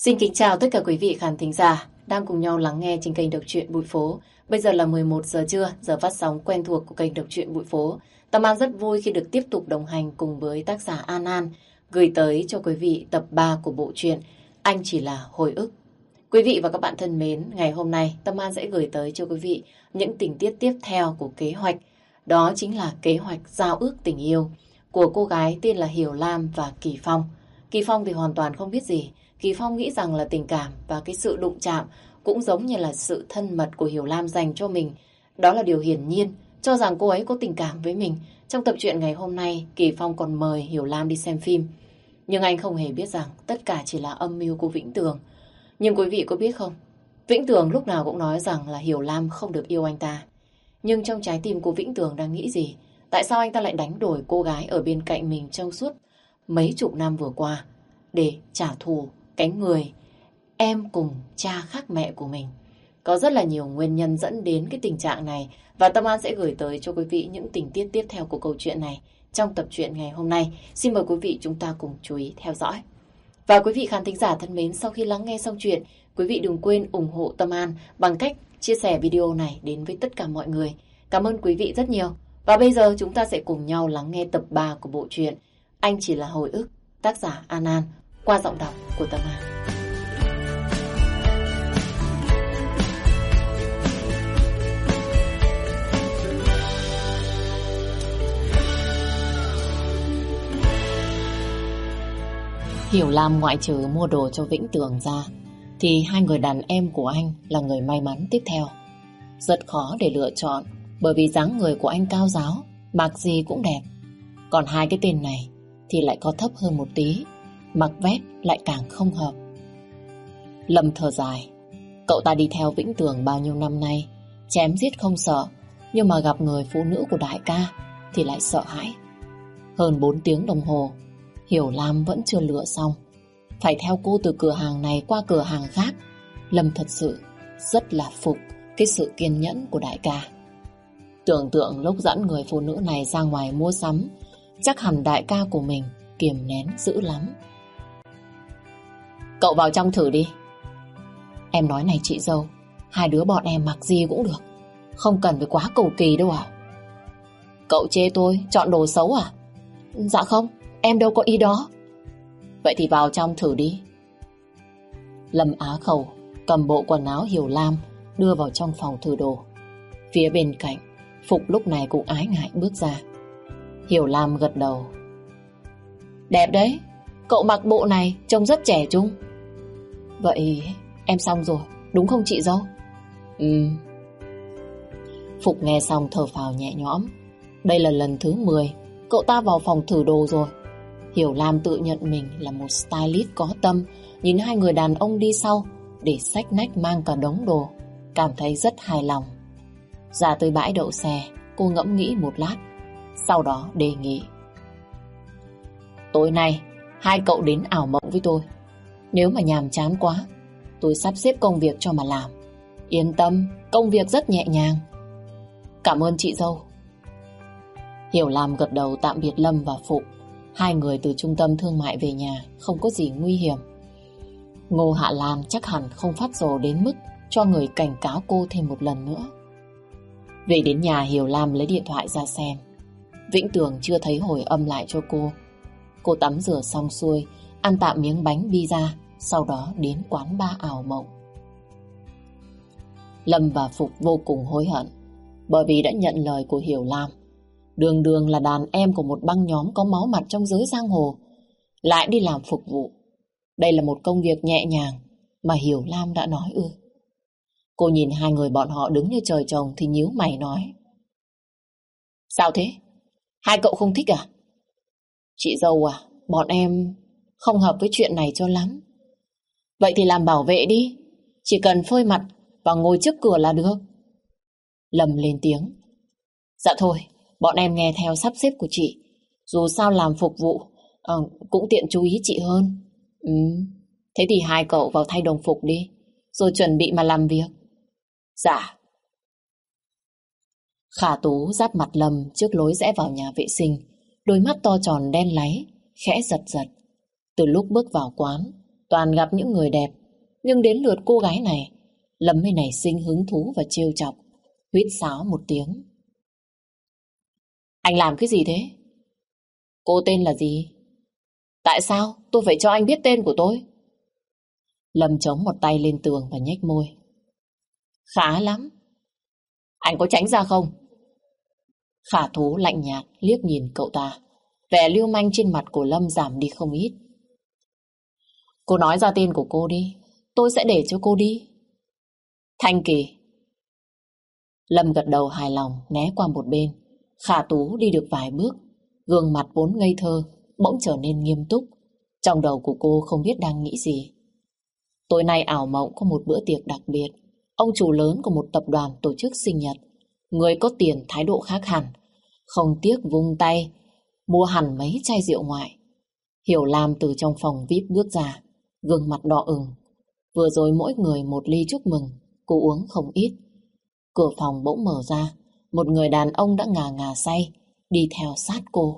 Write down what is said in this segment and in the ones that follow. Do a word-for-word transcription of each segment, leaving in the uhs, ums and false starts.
Xin kính chào tất cả quý vị khán thính giả đang cùng nhau lắng nghe trên kênh Đọc truyện Bụi Phố. Bây giờ là mười một giờ trưa, giờ phát sóng quen thuộc của kênh Đọc truyện Bụi Phố. Tâm An rất vui khi được tiếp tục đồng hành cùng với tác giả An An gửi tới cho quý vị tập ba của bộ truyện Anh Chỉ Là Hồi Ức. Quý vị và các bạn thân mến, ngày hôm nay Tâm An sẽ gửi tới cho quý vị những tình tiết tiếp theo của kế hoạch. Đó chính là kế hoạch giao ước tình yêu của cô gái tên là Hiểu Lam và Kỳ Phong. Kỳ Phong thì hoàn toàn không biết gì. Kỳ Phong nghĩ rằng là tình cảm và cái sự đụng chạm cũng giống như là sự thân mật của Hiểu Lam dành cho mình. Đó là điều hiển nhiên, cho rằng cô ấy có tình cảm với mình. Trong tập truyện ngày hôm nay, Kỳ Phong còn mời Hiểu Lam đi xem phim. Nhưng anh không hề biết rằng tất cả chỉ là âm mưu của Vĩnh Tường. Nhưng quý vị có biết không? Vĩnh Tường lúc nào cũng nói rằng là Hiểu Lam không được yêu anh ta. Nhưng trong trái tim của Vĩnh Tường đang nghĩ gì? Tại sao anh ta lại đánh đổi cô gái ở bên cạnh mình trong suốt mấy chục năm vừa qua để trả thù cái người em cùng cha khác mẹ của mình? Có rất là nhiều nguyên nhân dẫn đến cái tình trạng này và Tâm An sẽ gửi tới cho quý vị những tình tiết tiếp theo của câu chuyện này trong tập truyện ngày hôm nay. Xin mời quý vị chúng ta cùng chú ý theo dõi. Và quý vị khán thính giả thân mến, sau khi lắng nghe xong chuyện, quý vị đừng quên ủng hộ Tâm An bằng cách chia sẻ video này đến với tất cả mọi người. Cảm ơn quý vị rất nhiều. Và bây giờ chúng ta sẽ cùng nhau lắng nghe tập ba của bộ truyện Anh Chỉ Là Hồi Ức, tác giả An An, qua giọng đọc của Tâm An. Hiểu Lam ngoại trừ mua đồ cho Vĩnh Tường ra thì hai người đàn em của anh là người may mắn tiếp theo. Rất khó để lựa chọn bởi vì dáng người của anh cao ráo, mặc gì cũng đẹp. Còn hai cái tên này thì lại có thấp hơn một tí, mặc vest lại càng không hợp. Lâm thở dài. Cậu ta đi theo Vĩnh Tường bao nhiêu năm nay, chém giết không sợ, nhưng mà gặp người phụ nữ của đại ca thì lại sợ hãi. Hơn bốn tiếng đồng hồ, Hiểu Lam vẫn chưa lựa xong. Phải theo cô từ cửa hàng này qua cửa hàng khác. Lâm thật sự rất là phục cái sự kiên nhẫn của đại ca. Tưởng tượng lúc dẫn người phụ nữ này ra ngoài mua sắm, chắc hẳn đại ca của mình kiềm nén dữ lắm. Cậu vào trong thử đi. Em nói này chị dâu, hai đứa bọn em mặc gì cũng được, không cần phải quá cầu kỳ đâu à? Cậu chê tôi chọn đồ xấu à? Dạ không, em đâu có ý đó. Vậy thì vào trong thử đi. Lâm Á Khẩu cầm bộ quần áo Hiểu Lam đưa vào trong phòng thử đồ. Phía bên cạnh, Phục lúc này cũng ái ngại bước ra. Hiểu Lam gật đầu. Đẹp đấy, cậu mặc bộ này trông rất trẻ trung. Vậy em xong rồi, đúng không chị dâu? Ừ. Phục nghe xong thở phào nhẹ nhõm. Đây là lần thứ mười cậu ta vào phòng thử đồ rồi. Hiểu Lam tự nhận mình là một stylist có tâm. Nhìn hai người đàn ông đi sau để xách nách mang cả đống đồ, cảm thấy rất hài lòng. Ra tới bãi đậu xe, cô ngẫm nghĩ một lát, sau đó đề nghị. Tối nay hai cậu đến ảo mộng với tôi. Nếu mà nhàm chán quá, tôi sắp xếp công việc cho mà làm. Yên tâm, công việc rất nhẹ nhàng. Cảm ơn chị dâu. Hiểu Lam gật đầu tạm biệt Lâm và Phục. Hai người từ trung tâm thương mại về nhà không có gì nguy hiểm. Ngô Hạ Lan chắc hẳn không phát rồ đến mức cho người cảnh cáo cô thêm một lần nữa. Về đến nhà, Hiểu Lam lấy điện thoại ra xem. Vĩnh Tường chưa thấy hồi âm lại cho cô. Cô tắm rửa xong xuôi, ăn tạm miếng bánh pizza, sau đó đến quán bar ảo mộng. Lâm và Phục vô cùng hối hận bởi vì đã nhận lời của Hiểu Lam. Đường đường là đàn em của một băng nhóm có máu mặt trong giới giang hồ, lại đi làm phục vụ. Đây là một công việc nhẹ nhàng mà Hiểu Lam đã nói ư? Cô nhìn hai người bọn họ đứng như trời trồng thì nhíu mày nói. Sao thế? Hai cậu không thích à? Chị dâu à, bọn em không hợp với chuyện này cho lắm. Vậy thì làm bảo vệ đi, chỉ cần phơi mặt và ngồi trước cửa là được. Lâm lên tiếng. Dạ thôi, bọn em nghe theo sắp xếp của chị. Dù sao làm phục vụ à, cũng tiện chú ý chị hơn. Ừ, thế thì hai cậu vào thay đồng phục đi, rồi chuẩn bị mà làm việc. Dạ. Khả Tú giáp mặt Lâm trước lối rẽ vào nhà vệ sinh, đôi mắt to tròn đen láy, khẽ giật giật. Từ lúc bước vào quán, toàn gặp những người đẹp. Nhưng đến lượt cô gái này, Lâm mới nảy sinh hứng thú và trêu chọc, huýt sáo một tiếng. Anh làm cái gì thế? Cô tên là gì? Tại sao tôi phải cho anh biết tên của tôi? Lâm chống một tay lên tường và nhếch môi. Khá lắm. Anh có tránh ra không? Khả Thú lạnh nhạt liếc nhìn cậu ta. Vẻ lưu manh trên mặt của Lâm giảm đi không ít. Cô nói ra tên của cô đi, tôi sẽ để cho cô đi. Thanh Kỳ. Lâm gật đầu hài lòng né qua một bên. Khả Tú đi được vài bước, gương mặt vốn ngây thơ bỗng trở nên nghiêm túc. Trong đầu của cô không biết đang nghĩ gì. Tối nay ảo mộng có một bữa tiệc đặc biệt. Ông chủ lớn của một tập đoàn tổ chức sinh nhật. Người có tiền thái độ khác hẳn, không tiếc vung tay mua hẳn mấy chai rượu ngoại. Hiểu Lam từ trong phòng vi ai pi bước ra, gương mặt đỏ ửng. Vừa rồi mỗi người một ly chúc mừng, cô uống không ít. Cửa phòng bỗng mở ra, một người đàn ông đã ngà ngà say đi theo sát cô.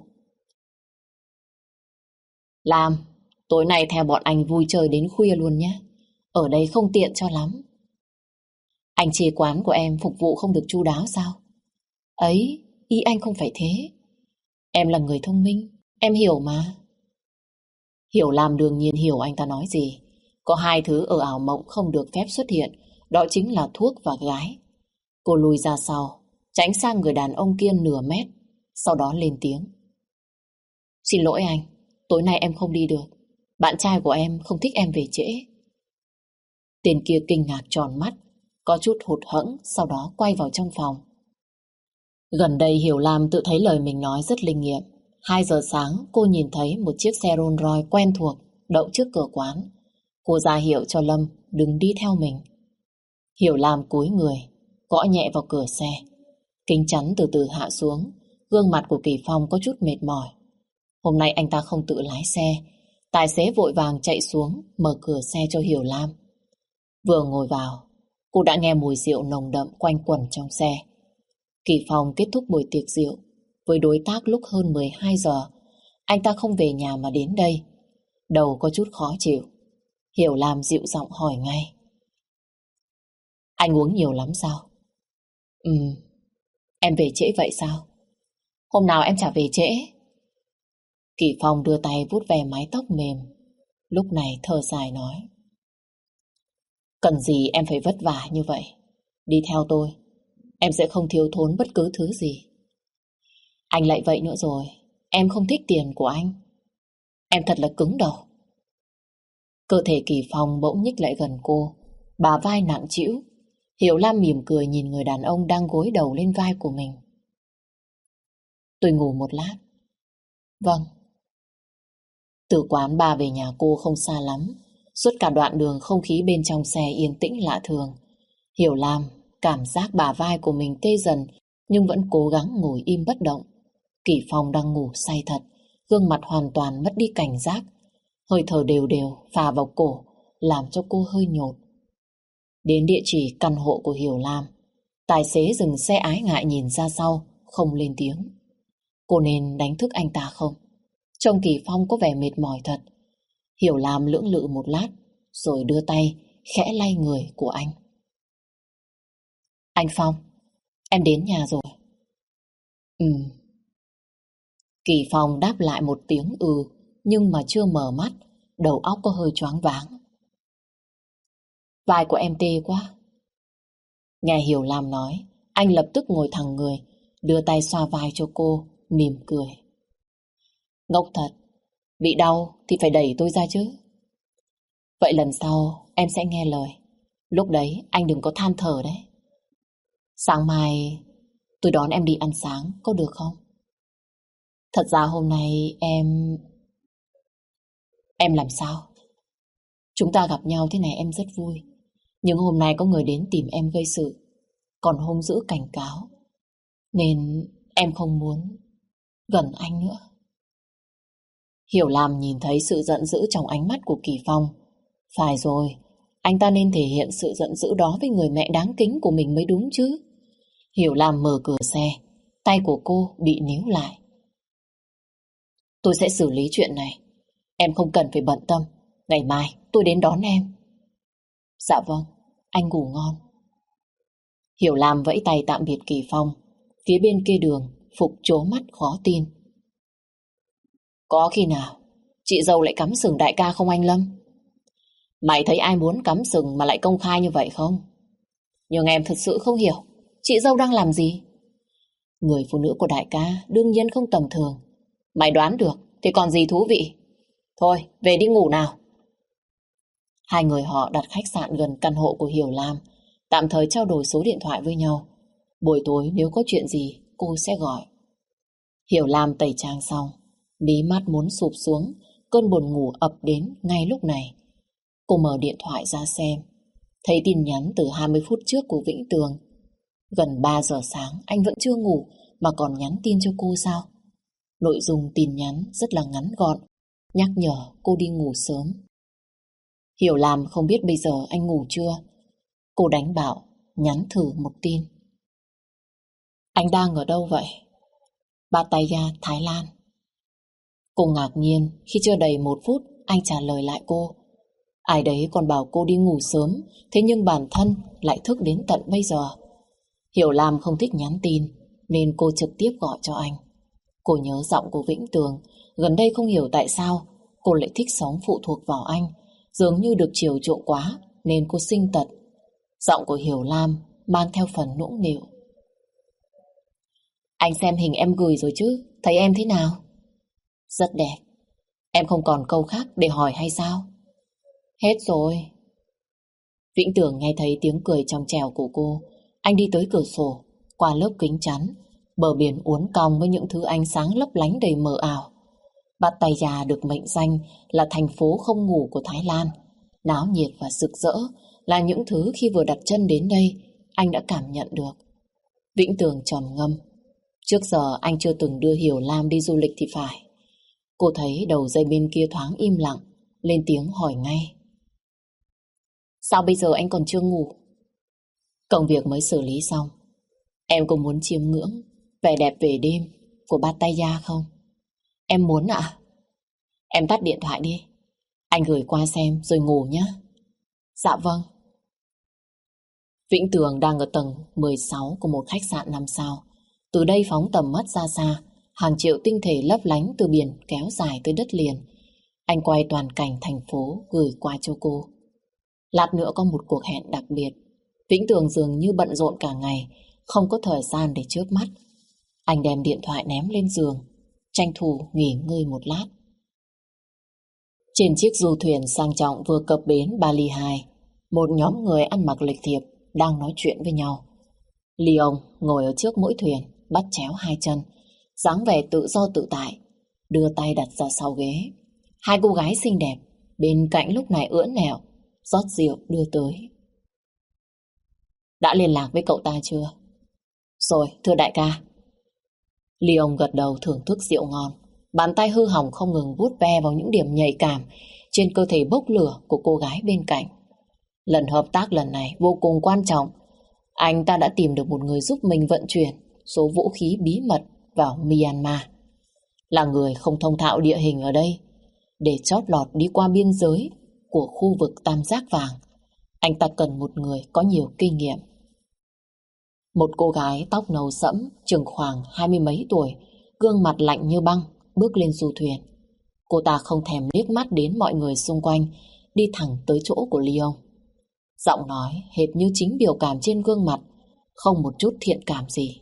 Lam, tối nay theo bọn anh vui chơi đến khuya luôn nhé. Ở đây không tiện cho lắm. Anh chê quán của em phục vụ không được chu đáo sao? Ấy, ý anh không phải thế. Em là người thông minh, em hiểu mà. Hiểu Lam đương nhiên hiểu anh ta nói gì. Có hai thứ ở ảo mộng không được phép xuất hiện, đó chính là thuốc và gái. Cô lùi ra sau, tránh sang người đàn ông kia nửa mét, sau đó lên tiếng. Xin lỗi anh, tối nay em không đi được. Bạn trai của em không thích em về trễ. Tên kia kinh ngạc tròn mắt, có chút hụt hẫng, sau đó quay vào trong phòng. Gần đây Hiểu Lam tự thấy lời mình nói rất linh nghiệm. Hai giờ sáng cô nhìn thấy một chiếc xe Rolls Royce quen thuộc đậu trước cửa quán. Cô ra hiệu cho Lâm đừng đi theo mình. Hiểu Lam cúi người, gõ nhẹ vào cửa xe. Kính chắn từ từ hạ xuống, gương mặt của Kỳ Phong có chút mệt mỏi. Hôm nay anh ta không tự lái xe, tài xế vội vàng chạy xuống mở cửa xe cho Hiểu Lam. Vừa ngồi vào, cô đã nghe mùi rượu nồng đậm quanh quẩn trong xe. Kỳ Phong kết thúc buổi tiệc rượu với đối tác lúc hơn mười hai giờ. Anh ta không về nhà mà đến đây. Đầu có chút khó chịu. Hiểu Lam dịu giọng hỏi ngay. Anh uống nhiều lắm sao? Ừ, em về trễ vậy sao? Hôm nào em chả về trễ. Kỳ Phong đưa tay vuốt ve mái tóc mềm. Lúc này thở dài nói. Cần gì em phải vất vả như vậy? Đi theo tôi, em sẽ không thiếu thốn bất cứ thứ gì. Anh lại vậy nữa rồi. Em không thích tiền của anh. Em thật là cứng đầu. Cơ thể Kỳ Phong bỗng nhích lại gần cô, bả vai nặng trĩu. Hiểu Lam mỉm cười nhìn người đàn ông đang gối đầu lên vai của mình. Tôi ngủ một lát. Vâng. Từ quán bar về nhà cô không xa lắm. Suốt cả đoạn đường không khí bên trong xe yên tĩnh lạ thường. Hiểu Lam cảm giác bả vai của mình tê dần, nhưng vẫn cố gắng ngồi im bất động. Kỳ Phong đang ngủ say thật, gương mặt hoàn toàn mất đi cảnh giác. Hơi thở đều đều phà vào cổ, làm cho cô hơi nhột. Đến địa chỉ căn hộ của Hiểu Lam, tài xế dừng xe ái ngại nhìn ra sau, không lên tiếng. Cô nên đánh thức anh ta không? Trông Kỳ Phong có vẻ mệt mỏi thật. Hiểu Lam lưỡng lự một lát, rồi đưa tay khẽ lay người của anh. Anh Phong, em đến nhà rồi. Ừ. Kỳ Phong đáp lại một tiếng ừ, nhưng mà chưa mở mắt, đầu óc có hơi choáng váng. Vai của em tê quá. Nghe Hiểu Lam nói, anh lập tức ngồi thẳng người, đưa tay xoa vai cho cô, mỉm cười. Ngốc thật, bị đau thì phải đẩy tôi ra chứ. Vậy lần sau em sẽ nghe lời. Lúc đấy anh đừng có than thở đấy. Sáng mai tôi đón em đi ăn sáng, có được không? Thật ra hôm nay em... Em làm sao? Chúng ta gặp nhau thế này em rất vui. Nhưng hôm nay có người đến tìm em gây sự, còn hung dữ cảnh cáo, nên em không muốn gần anh nữa. Hiểu Lam nhìn thấy sự giận dữ trong ánh mắt của Kỳ Phong. Phải rồi, anh ta nên thể hiện sự giận dữ đó với người mẹ đáng kính của mình mới đúng chứ. Hiểu Lam mở cửa xe, tay của cô bị níu lại. Tôi sẽ xử lý chuyện này. Em không cần phải bận tâm. Ngày mai tôi đến đón em. Dạ vâng, anh ngủ ngon. Hiểu Lam vẫy tay tạm biệt Kỳ Phong. Phía bên kia đường, Phục trố mắt khó tin. Có khi nào chị dâu lại cắm sừng đại ca không anh Lâm? Mày thấy ai muốn cắm sừng mà lại công khai như vậy không? Nhưng em thật sự không hiểu chị dâu đang làm gì. Người phụ nữ của đại ca đương nhiên không tầm thường. Mày đoán được thì còn gì thú vị. Thôi về đi ngủ nào. Hai người họ đặt khách sạn gần căn hộ của Hiểu Lam, tạm thời trao đổi số điện thoại với nhau. Buổi tối nếu có chuyện gì cô sẽ gọi. Hiểu Lam tẩy trang xong, mí mắt muốn sụp xuống, cơn buồn ngủ ập đến ngay lúc này. Cô mở điện thoại ra xem, thấy tin nhắn từ hai mươi phút trước của Vĩnh Tường. Gần ba giờ sáng anh vẫn chưa ngủ mà còn nhắn tin cho cô sao? Nội dung tin nhắn rất là ngắn gọn, nhắc nhở cô đi ngủ sớm. Hiểu Lam không biết bây giờ anh ngủ chưa. Cô đánh bảo nhắn thử một tin. Anh đang ở đâu vậy? Pattaya, Thái Lan. Cô ngạc nhiên khi chưa đầy một phút anh trả lời lại cô. Ai đấy còn bảo cô đi ngủ sớm, thế nhưng bản thân lại thức đến tận bây giờ. Hiểu Lam không thích nhắn tin nên cô trực tiếp gọi cho anh. Cô nhớ giọng của Vĩnh Tường. Gần đây không hiểu tại sao cô lại thích sống phụ thuộc vào anh. Dường như được chiều chuộng quá nên cô sinh tật. Giọng của Hiểu Lam mang theo phần nũng nịu. Anh xem hình em gửi rồi chứ, thấy em thế nào? Rất đẹp. Em không còn câu khác để hỏi hay sao? Hết rồi. Vĩnh Tường nghe thấy tiếng cười trong trẻo của cô. Anh đi tới cửa sổ, qua lớp kính chắn. Bờ biển uốn cong với những thứ ánh sáng lấp lánh đầy mờ ảo. Pattaya được mệnh danh là thành phố không ngủ của Thái Lan. Náo nhiệt và rực rỡ là những thứ khi vừa đặt chân đến đây anh đã cảm nhận được. Vĩnh Tường trầm ngâm. Trước giờ anh chưa từng đưa Hiểu Lam đi du lịch thì phải. Cô thấy đầu dây bên kia thoáng im lặng, lên tiếng hỏi ngay. Sao bây giờ anh còn chưa ngủ? Công việc mới xử lý xong. Em có muốn chiêm ngưỡng vẻ đẹp về đêm của Pattaya không? Em muốn ạ. À? Em tắt điện thoại đi. Anh gửi qua xem rồi ngủ nhé. Dạ vâng. Vĩnh Tường đang ở tầng mười sáu của một khách sạn năm sao. Từ đây phóng tầm mắt ra xa, hàng triệu tinh thể lấp lánh từ biển kéo dài tới đất liền. Anh quay toàn cảnh thành phố gửi qua cho cô. Lát nữa có một cuộc hẹn đặc biệt. Vĩnh Tường dường như bận rộn cả ngày, không có thời gian để chớp mắt. Anh đem điện thoại ném lên giường, tranh thủ nghỉ ngơi một lát. Trên chiếc du thuyền sang trọng vừa cập bến Bali hai, một nhóm người ăn mặc lịch thiệp đang nói chuyện với nhau. Leon ngồi ở trước mỗi thuyền, bắt chéo hai chân, dáng vẻ tự do tự tại, đưa tay đặt ra sau ghế. Hai cô gái xinh đẹp bên cạnh lúc này ưỡn nẹo, rót rượu đưa tới. Đã liên lạc với cậu ta chưa? Rồi, thưa đại ca. Leon gật đầu thưởng thức rượu ngon. Bàn tay hư hỏng không ngừng vuốt ve vào những điểm nhạy cảm trên cơ thể bốc lửa của cô gái bên cạnh. Lần hợp tác lần này vô cùng quan trọng. Anh ta đã tìm được một người giúp mình vận chuyển số vũ khí bí mật vào Myanmar. Là người không thông thạo địa hình ở đây. Để chót lọt đi qua biên giới của khu vực Tam Giác Vàng, anh ta cần một người có nhiều kinh nghiệm. Một cô gái tóc nâu sẫm, chừng khoảng hai mươi mấy tuổi, gương mặt lạnh như băng, bước lên du thuyền. Cô ta không thèm liếc mắt đến mọi người xung quanh, đi thẳng tới chỗ của Leon. Giọng nói hệt như chính biểu cảm trên gương mặt, không một chút thiện cảm gì.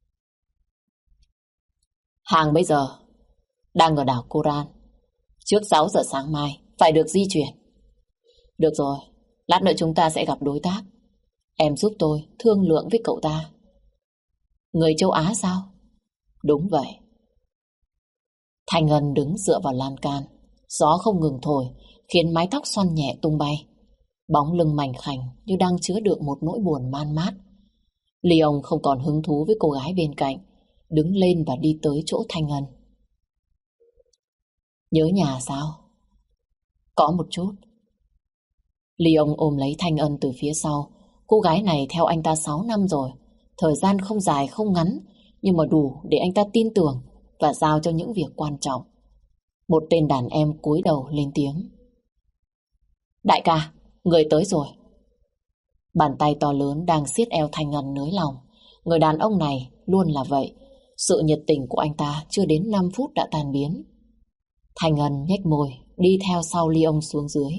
Hàng bây giờ đang ở đảo Koran. Trước sáu giờ sáng mai phải được di chuyển. Được rồi, lát nữa chúng ta sẽ gặp đối tác. Em giúp tôi thương lượng với cậu ta. Người châu Á sao? Đúng vậy. Thanh Ngân đứng dựa vào lan can. Gió không ngừng thổi, khiến mái tóc xoăn nhẹ tung bay. Bóng lưng mảnh khảnh như đang chứa đựng một nỗi buồn man mát. Leon không còn hứng thú với cô gái bên cạnh, đứng lên và đi tới chỗ Thanh Ngân. Nhớ nhà sao? Có một chút. Leon ôm lấy Thanh Ân từ phía sau. Cô gái này theo anh ta sáu năm rồi. Thời gian không dài không ngắn, nhưng mà đủ để anh ta tin tưởng và giao cho những việc quan trọng. Một tên đàn em cúi đầu lên tiếng. Đại ca, người tới rồi. Bàn tay to lớn đang siết eo Thanh Ngân nới lòng. Người đàn ông này luôn là vậy. Sự nhiệt tình của anh ta chưa đến năm phút đã tan biến. Thanh Ngân nhếch môi, đi theo sau ly ông xuống dưới.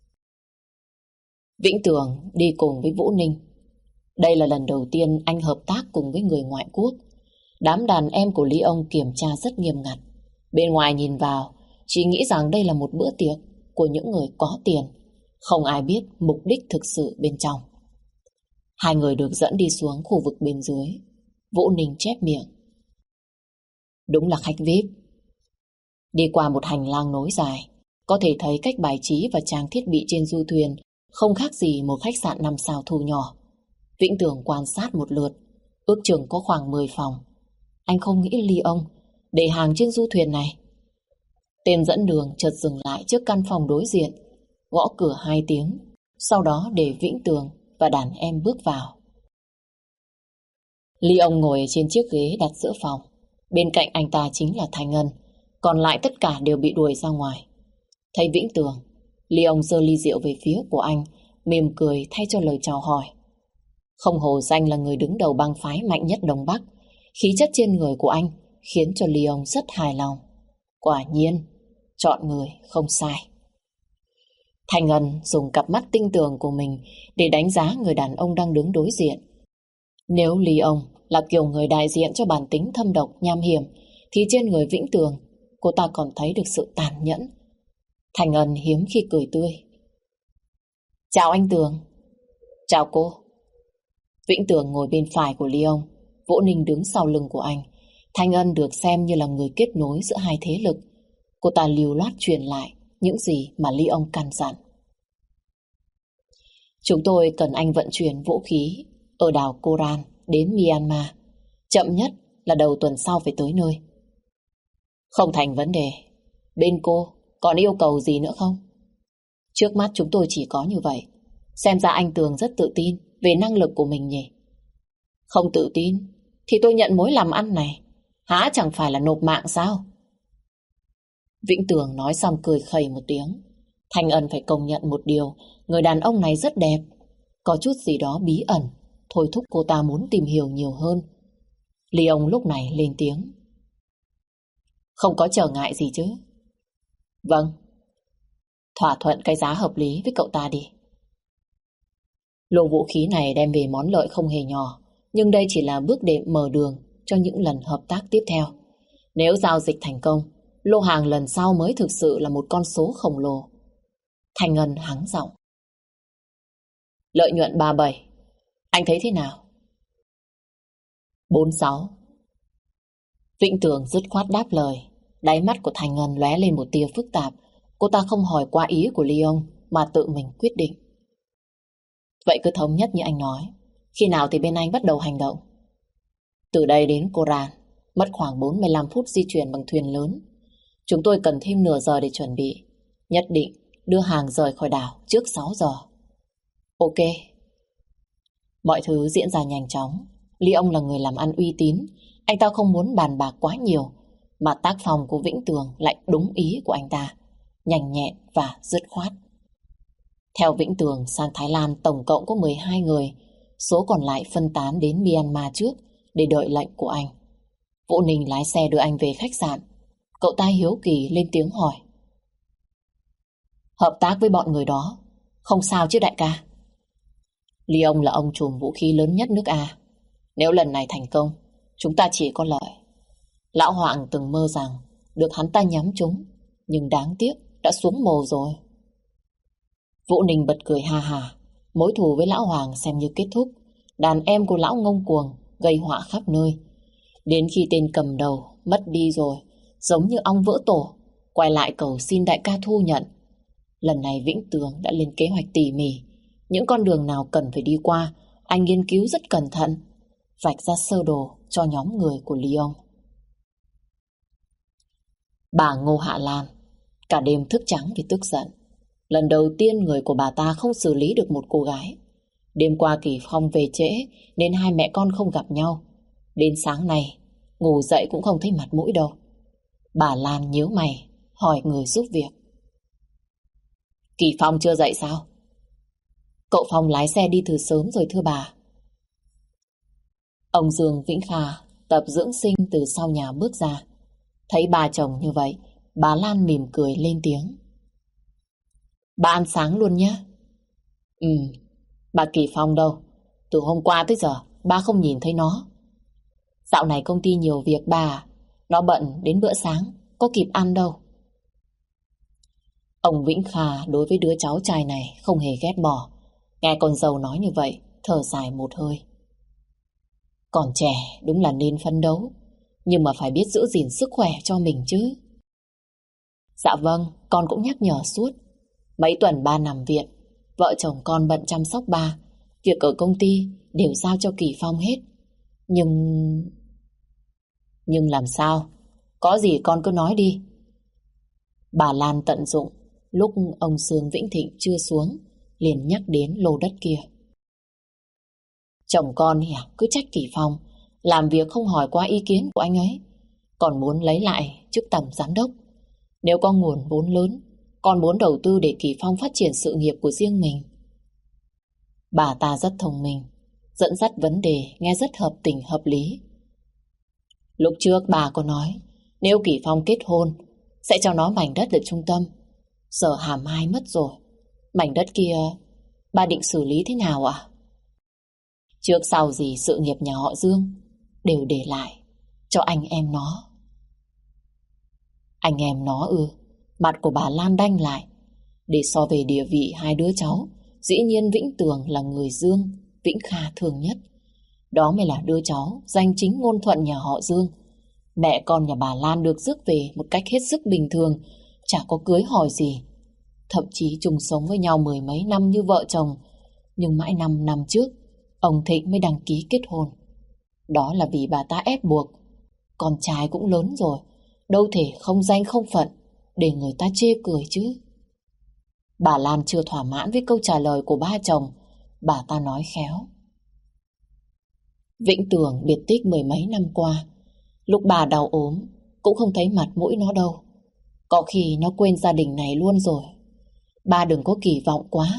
Vĩnh Tường đi cùng với Vũ Ninh. Đây là lần đầu tiên anh hợp tác cùng với người ngoại quốc. Đám đàn em của Ly ông kiểm tra rất nghiêm ngặt. Bên ngoài nhìn vào, chỉ nghĩ rằng đây là một bữa tiệc của những người có tiền. Không ai biết mục đích thực sự bên trong. Hai người được dẫn đi xuống khu vực bên dưới. Vũ Ninh chép miệng. Đúng là khách vi ai pi. Đi qua một hành lang nối dài, có thể thấy cách bài trí và trang thiết bị trên du thuyền không khác gì một khách sạn năm sao thu nhỏ. Vĩnh Tường quan sát một lượt, ước chừng có khoảng mười phòng. Anh không nghĩ Ly ông để hàng trên du thuyền này. Tên dẫn đường chợt dừng lại trước căn phòng đối diện, gõ cửa hai tiếng, sau đó để Vĩnh Tường và đàn em bước vào. Ly ông ngồi trên chiếc ghế đặt giữa phòng. Bên cạnh anh ta chính là Thanh Ngân, còn lại tất cả đều bị đuổi ra ngoài. Thấy Vĩnh Tường, Ly ông giơ ly rượu về phía của anh, mỉm cười thay cho lời chào hỏi. Không hổ danh là người đứng đầu bang phái mạnh nhất Đông Bắc, khí chất trên người của anh khiến cho Ly ông rất hài lòng. Quả nhiên, chọn người không sai. Thanh Ngân dùng cặp mắt tinh tường của mình để đánh giá người đàn ông đang đứng đối diện. Nếu Ly ông là kiểu người đại diện cho bản tính thâm độc nham hiểm, thì trên người Vĩnh Tường cô ta còn thấy được sự tàn nhẫn. Thanh Ngân hiếm khi cười tươi. Chào anh Tường. Chào cô. Vĩnh Tường ngồi bên phải của Ly ông, Vũ Ninh đứng sau lưng của anh. Thanh Ngân được xem như là người kết nối giữa hai thế lực. Cô ta lưu loát truyền lại những gì mà Ly ông căn dặn. Chúng tôi cần anh vận chuyển vũ khí ở đảo Koran đến Myanmar. Chậm nhất là đầu tuần sau phải tới nơi. Không thành vấn đề. Bên cô còn yêu cầu gì nữa không? Trước mắt chúng tôi chỉ có như vậy. Xem ra anh Tường rất tự tin về năng lực của mình nhỉ? Không tự tin thì tôi nhận mối làm ăn này, há chẳng phải là nộp mạng sao? Vĩnh Tường nói xong cười khẩy một tiếng. Thanh Ân phải công nhận một điều, người đàn ông này rất đẹp, có chút gì đó bí ẩn, thôi thúc cô ta muốn tìm hiểu nhiều hơn. Ly ông lúc này lên tiếng. Không có trở ngại gì chứ? Vâng. Thỏa thuận cái giá hợp lý với cậu ta đi. Lô vũ khí này đem về món lợi không hề nhỏ, nhưng đây chỉ là bước đệm mở đường cho những lần hợp tác tiếp theo. Nếu giao dịch thành công, lô hàng lần sau mới thực sự là một con số khổng lồ. Thanh Ngân hắng giọng. Lợi nhuận ba bảy, anh thấy thế nào? bốn sáu. Vĩnh Tường dứt khoát đáp lời. Đáy mắt của Thanh Ngân lóe lên một tia phức tạp. Cô ta không hỏi qua ý của Ly ông mà tự mình quyết định. Vậy cứ thống nhất như anh nói. Khi nào thì bên anh bắt đầu hành động? Từ đây đến Koran mất khoảng bốn mươi lăm phút di chuyển bằng thuyền lớn. Chúng tôi cần thêm nửa giờ để chuẩn bị. Nhất định đưa hàng rời khỏi đảo trước sáu giờ. Ok. Mọi thứ diễn ra nhanh chóng. Ly ông là người làm ăn uy tín. Anh ta không muốn bàn bạc quá nhiều, mà tác phong của Vĩnh Tường lại đúng ý của anh ta, nhanh nhẹn và dứt khoát. Theo Vĩnh Tường, sang Thái Lan tổng cộng có mười hai người, số còn lại phân tán đến Myanmar trước để đợi lệnh của anh. Vũ Ninh lái xe đưa anh về khách sạn. Cậu ta hiếu kỳ lên tiếng hỏi. Hợp tác với bọn người đó không sao chứ đại ca? Ly ông là ông trùm vũ khí lớn nhất nước A. Nếu lần này thành công, chúng ta chỉ có lợi. Lão Hoàng từng mơ rằng được hắn ta nhắm trúng, nhưng đáng tiếc đã xuống mồ rồi. Vũ Ninh bật cười ha hà. Mối thù với Lão Hoàng xem như kết thúc. Đàn em của Lão ngông cuồng, gây họa khắp nơi. Đến khi tên cầm đầu mất đi rồi, giống như ong vỡ tổ, quay lại cầu xin đại ca thu nhận. Lần này Vĩnh Tường đã lên kế hoạch tỉ mỉ. Những con đường nào cần phải đi qua, anh nghiên cứu rất cẩn thận, vạch ra sơ đồ cho nhóm người của Ly ông. Bà Ngô Hạ Lan cả đêm thức trắng vì tức giận. Lần đầu tiên người của bà ta không xử lý được một cô gái. Đêm qua Kỳ Phong về trễ nên hai mẹ con không gặp nhau. Đến sáng nay ngủ dậy cũng không thấy mặt mũi đâu. Bà Lan nhíu mày hỏi người giúp việc. Kỳ Phong chưa dậy sao? Cậu Phong lái xe đi từ sớm rồi thưa bà. Ông Dương Vĩnh Kha tập dưỡng sinh từ sau nhà bước ra. Thấy bà chồng như vậy, bà Lan mỉm cười lên tiếng. Bà ăn sáng luôn nhé. Ừ, bà Kỳ Phong đâu? Từ hôm qua tới giờ, ba không nhìn thấy nó. Dạo này công ty nhiều việc bà, nó bận đến bữa sáng, có kịp ăn đâu. Ông Vĩnh Kha đối với đứa cháu trai này không hề ghét bỏ. Nghe con dâu nói như vậy, thở dài một hơi. Còn trẻ đúng là nên phấn đấu, nhưng mà phải biết giữ gìn sức khỏe cho mình chứ. Dạ vâng, con cũng nhắc nhở suốt. Mấy tuần ba nằm viện, vợ chồng con bận chăm sóc ba. Việc ở công ty đều giao cho Kỳ Phong hết. Nhưng... Nhưng làm sao? Có gì con cứ nói đi. Bà Lan tận dụng lúc ông Dương Vĩnh Thịnh chưa xuống, liền nhắc đến lô đất kia. Chồng con hả, cứ trách Kỳ Phong làm việc không hỏi qua ý kiến của anh ấy, còn muốn lấy lại chức tầm giám đốc. Nếu có nguồn vốn lớn, con muốn đầu tư để Kỳ Phong phát triển sự nghiệp của riêng mình. Bà ta rất thông minh, dẫn dắt vấn đề nghe rất hợp tình hợp lý. Lúc trước bà có nói, nếu Kỳ Phong kết hôn, sẽ cho nó mảnh đất ở trung tâm. Giờ hàm hai mất rồi, mảnh đất kia bà định xử lý thế nào ạ? Trước sau gì sự nghiệp nhà họ Dương đều để lại cho anh em nó. Anh em nó ư? Mặt của bà Lan đanh lại. Để so về địa vị hai đứa cháu, dĩ nhiên Vĩnh Tường là người Dương Vĩnh Kha thương nhất. Đó mới là đứa cháu danh chính ngôn thuận nhà họ Dương. Mẹ con nhà bà Lan được rước về một cách hết sức bình thường, chả có cưới hỏi gì. Thậm chí chung sống với nhau mười mấy năm như vợ chồng. Nhưng mãi năm năm trước, ông Thịnh mới đăng ký kết hôn. Đó là vì bà ta ép buộc. Con trai cũng lớn rồi, đâu thể không danh không phận để người ta chê cười chứ. Bà Lan chưa thỏa mãn với câu trả lời của ba chồng, bà ta nói khéo. Vĩnh Tường biệt tích mười mấy năm qua, lúc bà đau ốm cũng không thấy mặt mũi nó đâu. Có khi nó quên gia đình này luôn rồi. Ba đừng có kỳ vọng quá.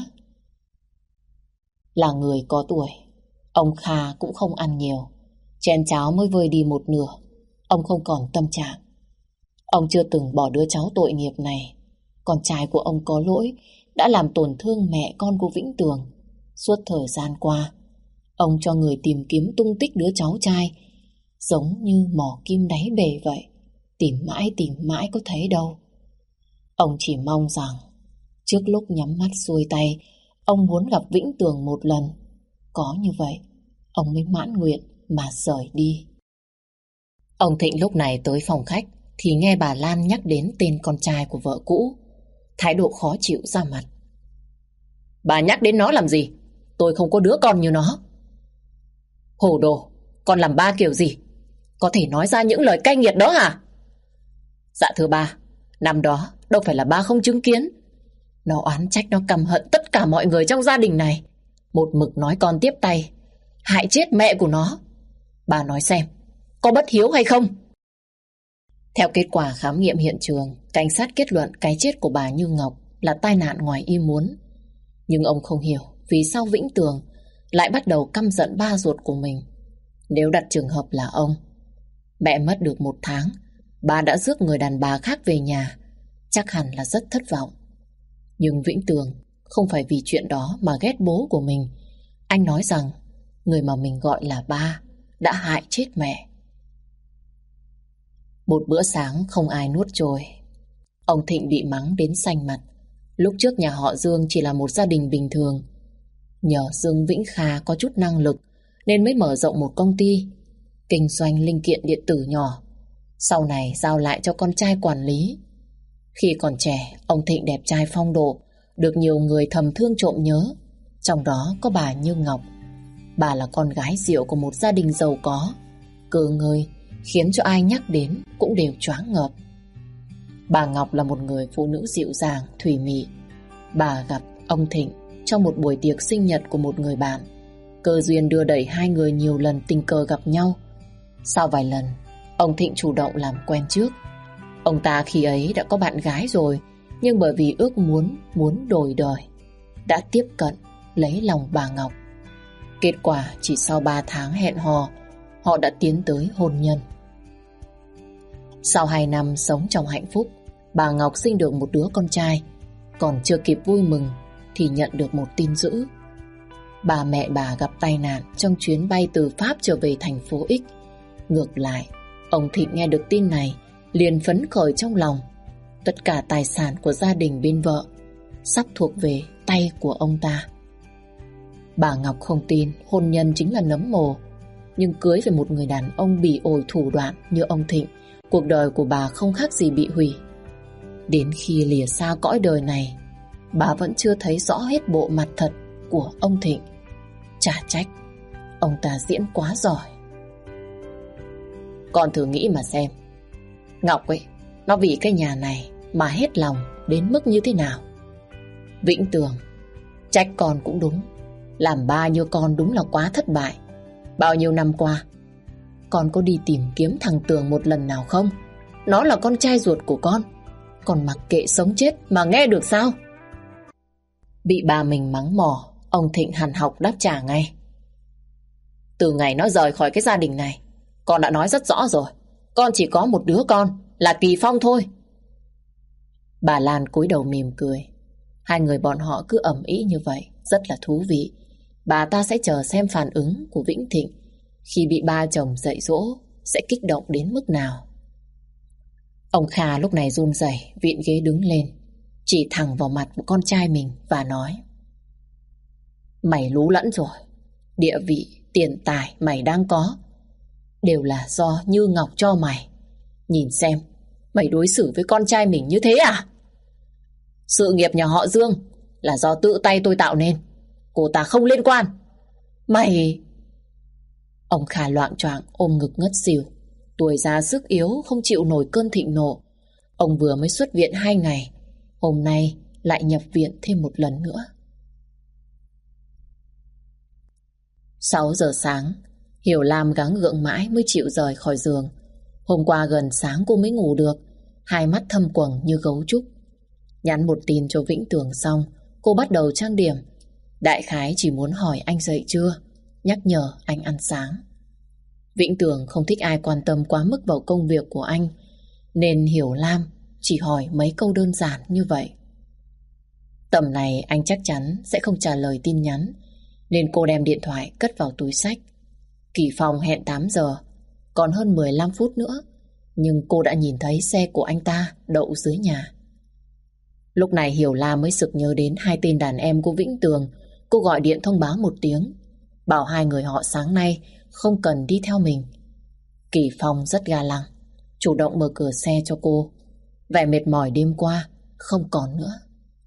Là người có tuổi, ông Kha cũng không ăn nhiều. Chén cháo mới vơi đi một nửa, ông không còn tâm trạng. Ông chưa từng bỏ đứa cháu tội nghiệp này. Con trai của ông có lỗi, đã làm tổn thương mẹ con của Vĩnh Tường. Suốt thời gian qua, ông cho người tìm kiếm tung tích đứa cháu trai, giống như mò kim đáy bể vậy. Tìm mãi tìm mãi có thấy đâu. Ông chỉ mong rằng trước lúc nhắm mắt xuôi tay, ông muốn gặp Vĩnh Tường một lần. Có như vậy, ông mới mãn nguyện mà rời đi. Ông Thịnh lúc này tới phòng khách thì nghe bà Lan nhắc đến tên con trai của vợ cũ. Thái độ khó chịu ra mặt. Bà nhắc đến nó làm gì? Tôi không có đứa con như nó. Hồ đồ, con làm ba kiểu gì? Có thể nói ra những lời cay nghiệt đó à? Dạ thưa ba, năm đó đâu phải là ba không chứng kiến. Nó oán trách, nó căm hận tất cả mọi người trong gia đình này. Một mực nói con tiếp tay, hại chết mẹ của nó. Bà nói xem, có bất hiếu hay không? Theo kết quả khám nghiệm hiện trường, cảnh sát kết luận cái chết của bà Như Ngọc là tai nạn ngoài ý muốn. Nhưng ông không hiểu vì sao Vĩnh Tường lại bắt đầu căm giận ba ruột của mình. Nếu đặt trường hợp là ông, mẹ mất được một tháng, bà đã rước người đàn bà khác về nhà, chắc hẳn là rất thất vọng. Nhưng Vĩnh Tường không phải vì chuyện đó mà ghét bố của mình. Anh nói rằng người mà mình gọi là ba đã hại chết mẹ. Một bữa sáng không ai nuốt trôi. Ông Thịnh bị mắng đến xanh mặt. Lúc trước nhà họ Dương chỉ là một gia đình bình thường. Nhờ Dương Vĩnh Kha có chút năng lực nên mới mở rộng một công ty kinh doanh linh kiện điện tử nhỏ. Sau này giao lại cho con trai quản lý. Khi còn trẻ, ông Thịnh đẹp trai phong độ, được nhiều người thầm thương trộm nhớ. Trong đó có bà Như Ngọc. Bà là con gái rượu của một gia đình giàu có, cơ ngơi, khiến cho ai nhắc đến cũng đều choáng ngợp. Bà Ngọc là một người phụ nữ dịu dàng, thủy mị. Bà gặp ông Thịnh trong một buổi tiệc sinh nhật của một người bạn. Cơ duyên đưa đẩy hai người nhiều lần tình cờ gặp nhau. Sau vài lần, ông Thịnh chủ động làm quen trước. Ông ta khi ấy đã có bạn gái rồi, nhưng bởi vì ước muốn muốn đổi đời, đã tiếp cận lấy lòng bà Ngọc. Kết quả chỉ sau ba tháng hẹn hò, họ đã tiến tới hôn nhân. Sau hai năm sống trong hạnh phúc, bà Ngọc sinh được một đứa con trai. Còn chưa kịp vui mừng thì nhận được một tin dữ. Bà mẹ bà gặp tai nạn trong chuyến bay từ Pháp trở về thành phố X. Ngược lại, ông Thịnh nghe được tin này liền phấn khởi trong lòng. Tất cả tài sản của gia đình bên vợ sắp thuộc về tay của ông ta. Bà Ngọc không tin hôn nhân chính là nấm mồ, nhưng cưới về một người đàn ông bỉ ổi thủ đoạn như ông Thịnh, cuộc đời của bà không khác gì bị hủy. Đến khi lìa xa cõi đời này, bà vẫn chưa thấy rõ hết bộ mặt thật của ông Thịnh. Chả trách ông ta diễn quá giỏi. Con thử nghĩ mà xem, Ngọc ấy, nó vì cái nhà này mà hết lòng đến mức như thế nào. Vĩnh Tường, trách con cũng đúng, làm ba như con đúng là quá thất bại. Bao nhiêu năm qua, con có đi tìm kiếm thằng Tường một lần nào không? Nó là con trai ruột của con, còn mặc kệ sống chết mà nghe được sao? Bị bà mình mắng mỏ, ông Thịnh hằn học đáp trả ngay. Từ ngày nó rời khỏi cái gia đình này, con đã nói rất rõ rồi, con chỉ có một đứa con, là Kỳ Phong thôi. Bà Lan cúi đầu mỉm cười. Hai người bọn họ cứ ầm ĩ như vậy, rất là thú vị. Bà ta sẽ chờ xem phản ứng của Vĩnh Thịnh khi bị ba chồng dạy dỗ sẽ kích động đến mức nào. Ông Kha lúc này run rẩy vịn ghế đứng lên, chỉ thẳng vào mặt của con trai mình và nói: Mày lú lẫn rồi. Địa vị, tiền tài mày đang có đều là do Như Ngọc cho mày. Nhìn xem, mày đối xử với con trai mình như thế à? Sự nghiệp nhà họ Dương là do tự tay tôi tạo nên, cô ta không liên quan. Mày... Ông Kha loạng choạng ôm ngực ngất xỉu. Tuổi già sức yếu không chịu nổi cơn thịnh nộ. Ông vừa mới xuất viện hai ngày, hôm nay lại nhập viện thêm một lần nữa. Sáu giờ sáng, Hiểu Lam gắng gượng mãi mới chịu rời khỏi giường. Hôm qua gần sáng cô mới ngủ được, hai mắt thâm quầng như gấu trúc. Nhắn một tin cho Vĩnh Tường xong, cô bắt đầu trang điểm. Đại khái chỉ muốn hỏi anh dậy chưa, nhắc nhở anh ăn sáng. Vĩnh Tường không thích ai quan tâm quá mức vào công việc của anh, nên Hiểu Lam chỉ hỏi mấy câu đơn giản như vậy. Tầm này anh chắc chắn sẽ không trả lời tin nhắn, nên cô đem điện thoại cất vào túi xách. Kỳ Phong hẹn tám giờ, còn hơn mười lăm phút nữa, nhưng cô đã nhìn thấy xe của anh ta đậu dưới nhà. Lúc này Hiểu Lam mới sực nhớ đến hai tên đàn em của Vĩnh Tường. Cô gọi điện thông báo một tiếng, bảo hai người họ sáng nay không cần đi theo mình. Kỳ Phong rất ga lăng, chủ động mở cửa xe cho cô. Vẻ mệt mỏi đêm qua không còn nữa.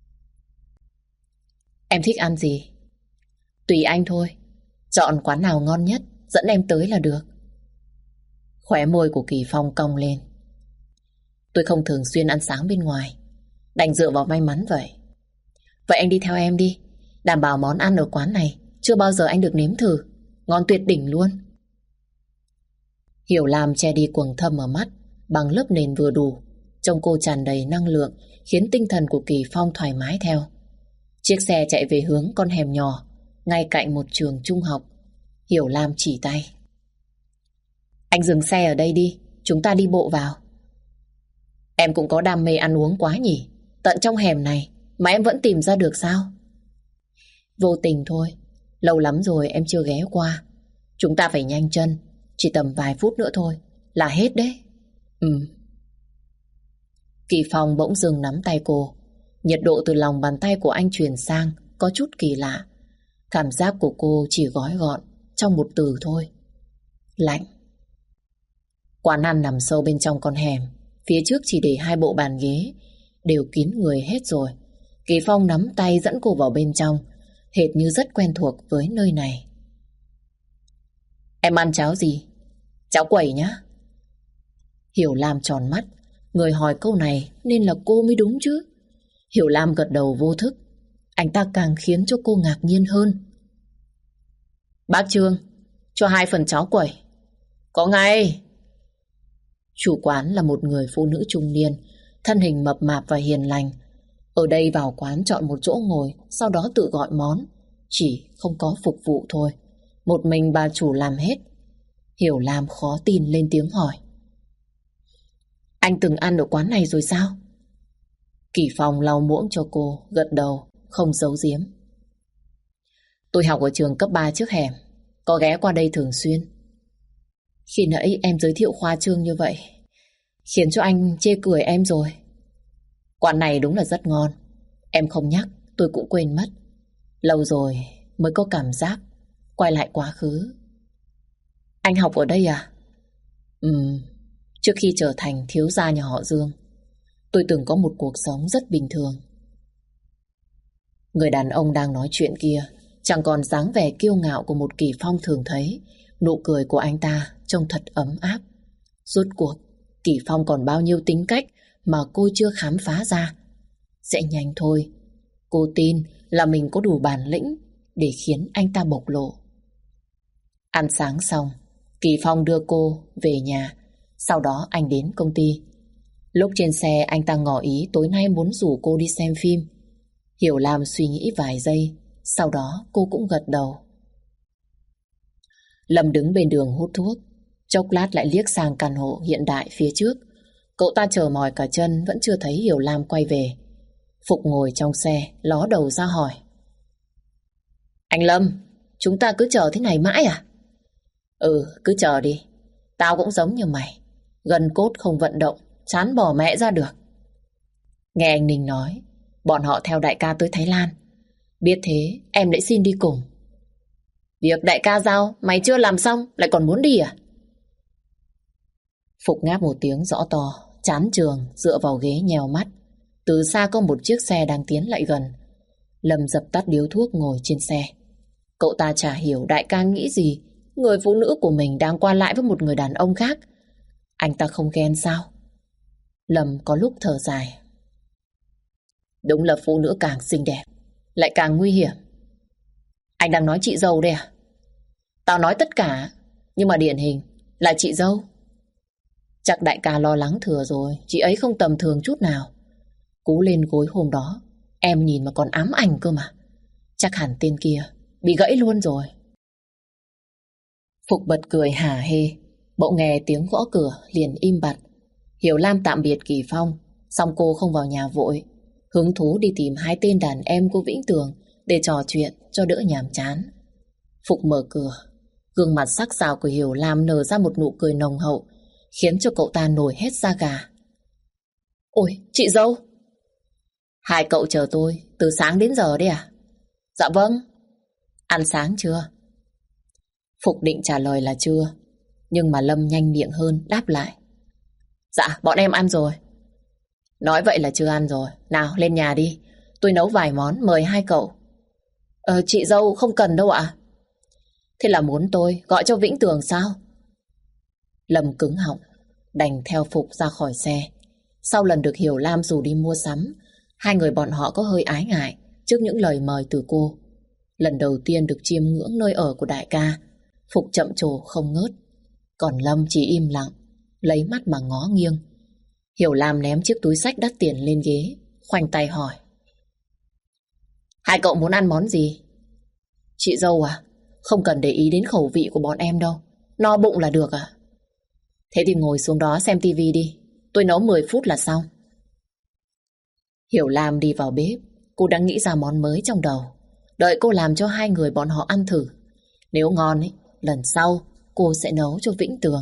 Em thích ăn gì? Tùy anh thôi, chọn quán nào ngon nhất dẫn em tới là được. Khóe môi của Kỳ Phong cong lên. Tôi không thường xuyên ăn sáng bên ngoài, đành dựa vào may mắn vậy. Vậy anh đi theo em đi, đảm bảo món ăn ở quán này chưa bao giờ anh được nếm thử, ngon tuyệt đỉnh luôn. Hiểu Lam che đi quầng thâm ở mắt bằng lớp nền vừa đủ. Trông cô tràn đầy năng lượng, khiến tinh thần của Kỳ Phong thoải mái theo. Chiếc xe chạy về hướng con hẻm nhỏ ngay cạnh một trường trung học. Hiểu Lam chỉ tay. Anh dừng xe ở đây đi, chúng ta đi bộ vào. Em cũng có đam mê ăn uống quá nhỉ? Tận trong hẻm này mà em vẫn tìm ra được sao? Vô tình thôi, lâu lắm rồi em chưa ghé qua. Chúng ta phải nhanh chân, chỉ tầm vài phút nữa thôi là hết đấy. Ừ. Kỳ Phong bỗng dừng nắm tay cô. Nhiệt độ từ lòng bàn tay của anh truyền sang có chút kỳ lạ. Cảm giác của cô chỉ gói gọn trong một từ thôi: lạnh. Quán ăn nằm sâu bên trong con hẻm, phía trước chỉ để hai bộ bàn ghế, đều kín người hết rồi. Kỳ Phong nắm tay dẫn cô vào bên trong, hệt như rất quen thuộc với nơi này. Em ăn cháo gì? Cháo quẩy nhá. Hiểu Lam tròn mắt, người hỏi câu này nên là cô mới đúng chứ. Hiểu Lam gật đầu vô thức. Anh ta càng khiến cho cô ngạc nhiên hơn. Bác Trương, cho hai phần cháo quẩy. Có ngay. Chủ quán là một người phụ nữ trung niên, thân hình mập mạp và hiền lành. Ở đây vào quán chọn một chỗ ngồi, sau đó tự gọi món. Chỉ không có phục vụ thôi. Một mình bà chủ làm hết. Hiểu Lam khó tin lên tiếng hỏi. Anh từng ăn ở quán này rồi sao? Kỳ Phong lau muỗng cho cô, gật đầu, không giấu giếm. Tôi học ở trường cấp ba trước hẻm, có ghé qua đây thường xuyên. Khi nãy em giới thiệu khoa trương như vậy, khiến cho anh chê cười em rồi. Quán này đúng là rất ngon. Em không nhắc, tôi cũng quên mất. Lâu rồi mới có cảm giác quay lại quá khứ. Anh học ở đây à? Ừm, trước khi trở thành thiếu gia nhà họ Dương, tôi từng có một cuộc sống rất bình thường. Người đàn ông đang nói chuyện kia chẳng còn dáng vẻ kiêu ngạo của một Kỳ Phong thường thấy. Nụ cười của anh ta trông thật ấm áp. Rốt cuộc, Kỳ Phong còn bao nhiêu tính cách mà cô chưa khám phá ra. Sẽ nhanh thôi. Cô tin là mình có đủ bản lĩnh để khiến anh ta bộc lộ. Ăn sáng xong, Kỳ Phong đưa cô về nhà. Sau đó anh đến công ty. Lúc trên xe anh ta ngỏ ý tối nay muốn rủ cô đi xem phim. Hiểu Lam suy nghĩ vài giây, sau đó cô cũng gật đầu. Lâm đứng bên đường hút thuốc, chốc lát lại liếc sang căn hộ hiện đại phía trước. Cậu ta chờ mỏi cả chân vẫn chưa thấy Hiểu Lam quay về. Phục ngồi trong xe, ló đầu ra hỏi. Anh Lâm, chúng ta cứ chờ thế này mãi à? Ừ, cứ chờ đi. Tao cũng giống như mày, gân cốt không vận động, chán bỏ mẹ ra được. Nghe anh Ninh nói, bọn họ theo đại ca tới Thái Lan. Biết thế, em lại xin đi cùng. Việc đại ca giao, mày chưa làm xong, lại còn muốn đi à? Phục ngáp một tiếng rõ to, chán trường, dựa vào ghế nhèo mắt. Từ xa có một chiếc xe đang tiến lại gần. Lâm dập tắt điếu thuốc ngồi trên xe. Cậu ta chả hiểu đại ca nghĩ gì. Người phụ nữ của mình đang qua lại với một người đàn ông khác. Anh ta không ghen sao? Lâm có lúc thở dài. Đúng là phụ nữ càng xinh đẹp lại càng nguy hiểm. Anh đang nói chị dâu đây à? Tao nói tất cả, nhưng mà điển hình là chị dâu. Chắc đại ca lo lắng thừa rồi. Chị ấy không tầm thường chút nào. Cú lên gối hôm đó, em nhìn mà còn ám ảnh cơ mà. Chắc hẳn tên kia bị gãy luôn rồi. Phục bật cười hả hê. Bỗng nghe tiếng gõ cửa liền im bặt. Hiểu Lam tạm biệt Kỳ Phong, xong cô không vào nhà vội, hứng thú đi tìm hai tên đàn em của Vĩnh Tường để trò chuyện cho đỡ nhàm chán. Phục mở cửa, gương mặt sắc sảo của Hiểu Lam nở ra một nụ cười nồng hậu, khiến cho cậu ta nổi hết da gà. Ôi, chị dâu! Hai cậu chờ tôi từ sáng đến giờ đấy à? Dạ vâng. Ăn sáng chưa? Phục định trả lời là chưa, nhưng mà Lâm nhanh miệng hơn đáp lại. Dạ, bọn em ăn rồi. Nói vậy là chưa ăn rồi. Nào, lên nhà đi. Tôi nấu vài món mời hai cậu. Ờ, chị dâu không cần đâu ạ. Thế là muốn tôi gọi cho Vĩnh Tường sao? Lâm cứng họng, đành theo Phục ra khỏi xe. Sau lần được Hiểu Lam rủ đi mua sắm, hai người bọn họ có hơi ái ngại trước những lời mời từ cô. Lần đầu tiên được chiêm ngưỡng nơi ở của đại ca, Phục chậm trồ không ngớt. Còn Lâm chỉ im lặng, lấy mắt mà ngó nghiêng. Hiểu Lam ném chiếc túi xách đắt tiền lên ghế, khoanh tay hỏi. Hai cậu muốn ăn món gì? Chị dâu à, không cần để ý đến khẩu vị của bọn em đâu. No bụng là được à? Thế thì ngồi xuống đó xem tivi đi. Tôi nấu mười phút là xong. Hiểu Lam đi vào bếp. Cô đang nghĩ ra món mới trong đầu. Đợi cô làm cho hai người bọn họ ăn thử. Nếu ngon ấy, lần sau cô sẽ nấu cho Vĩnh Tường.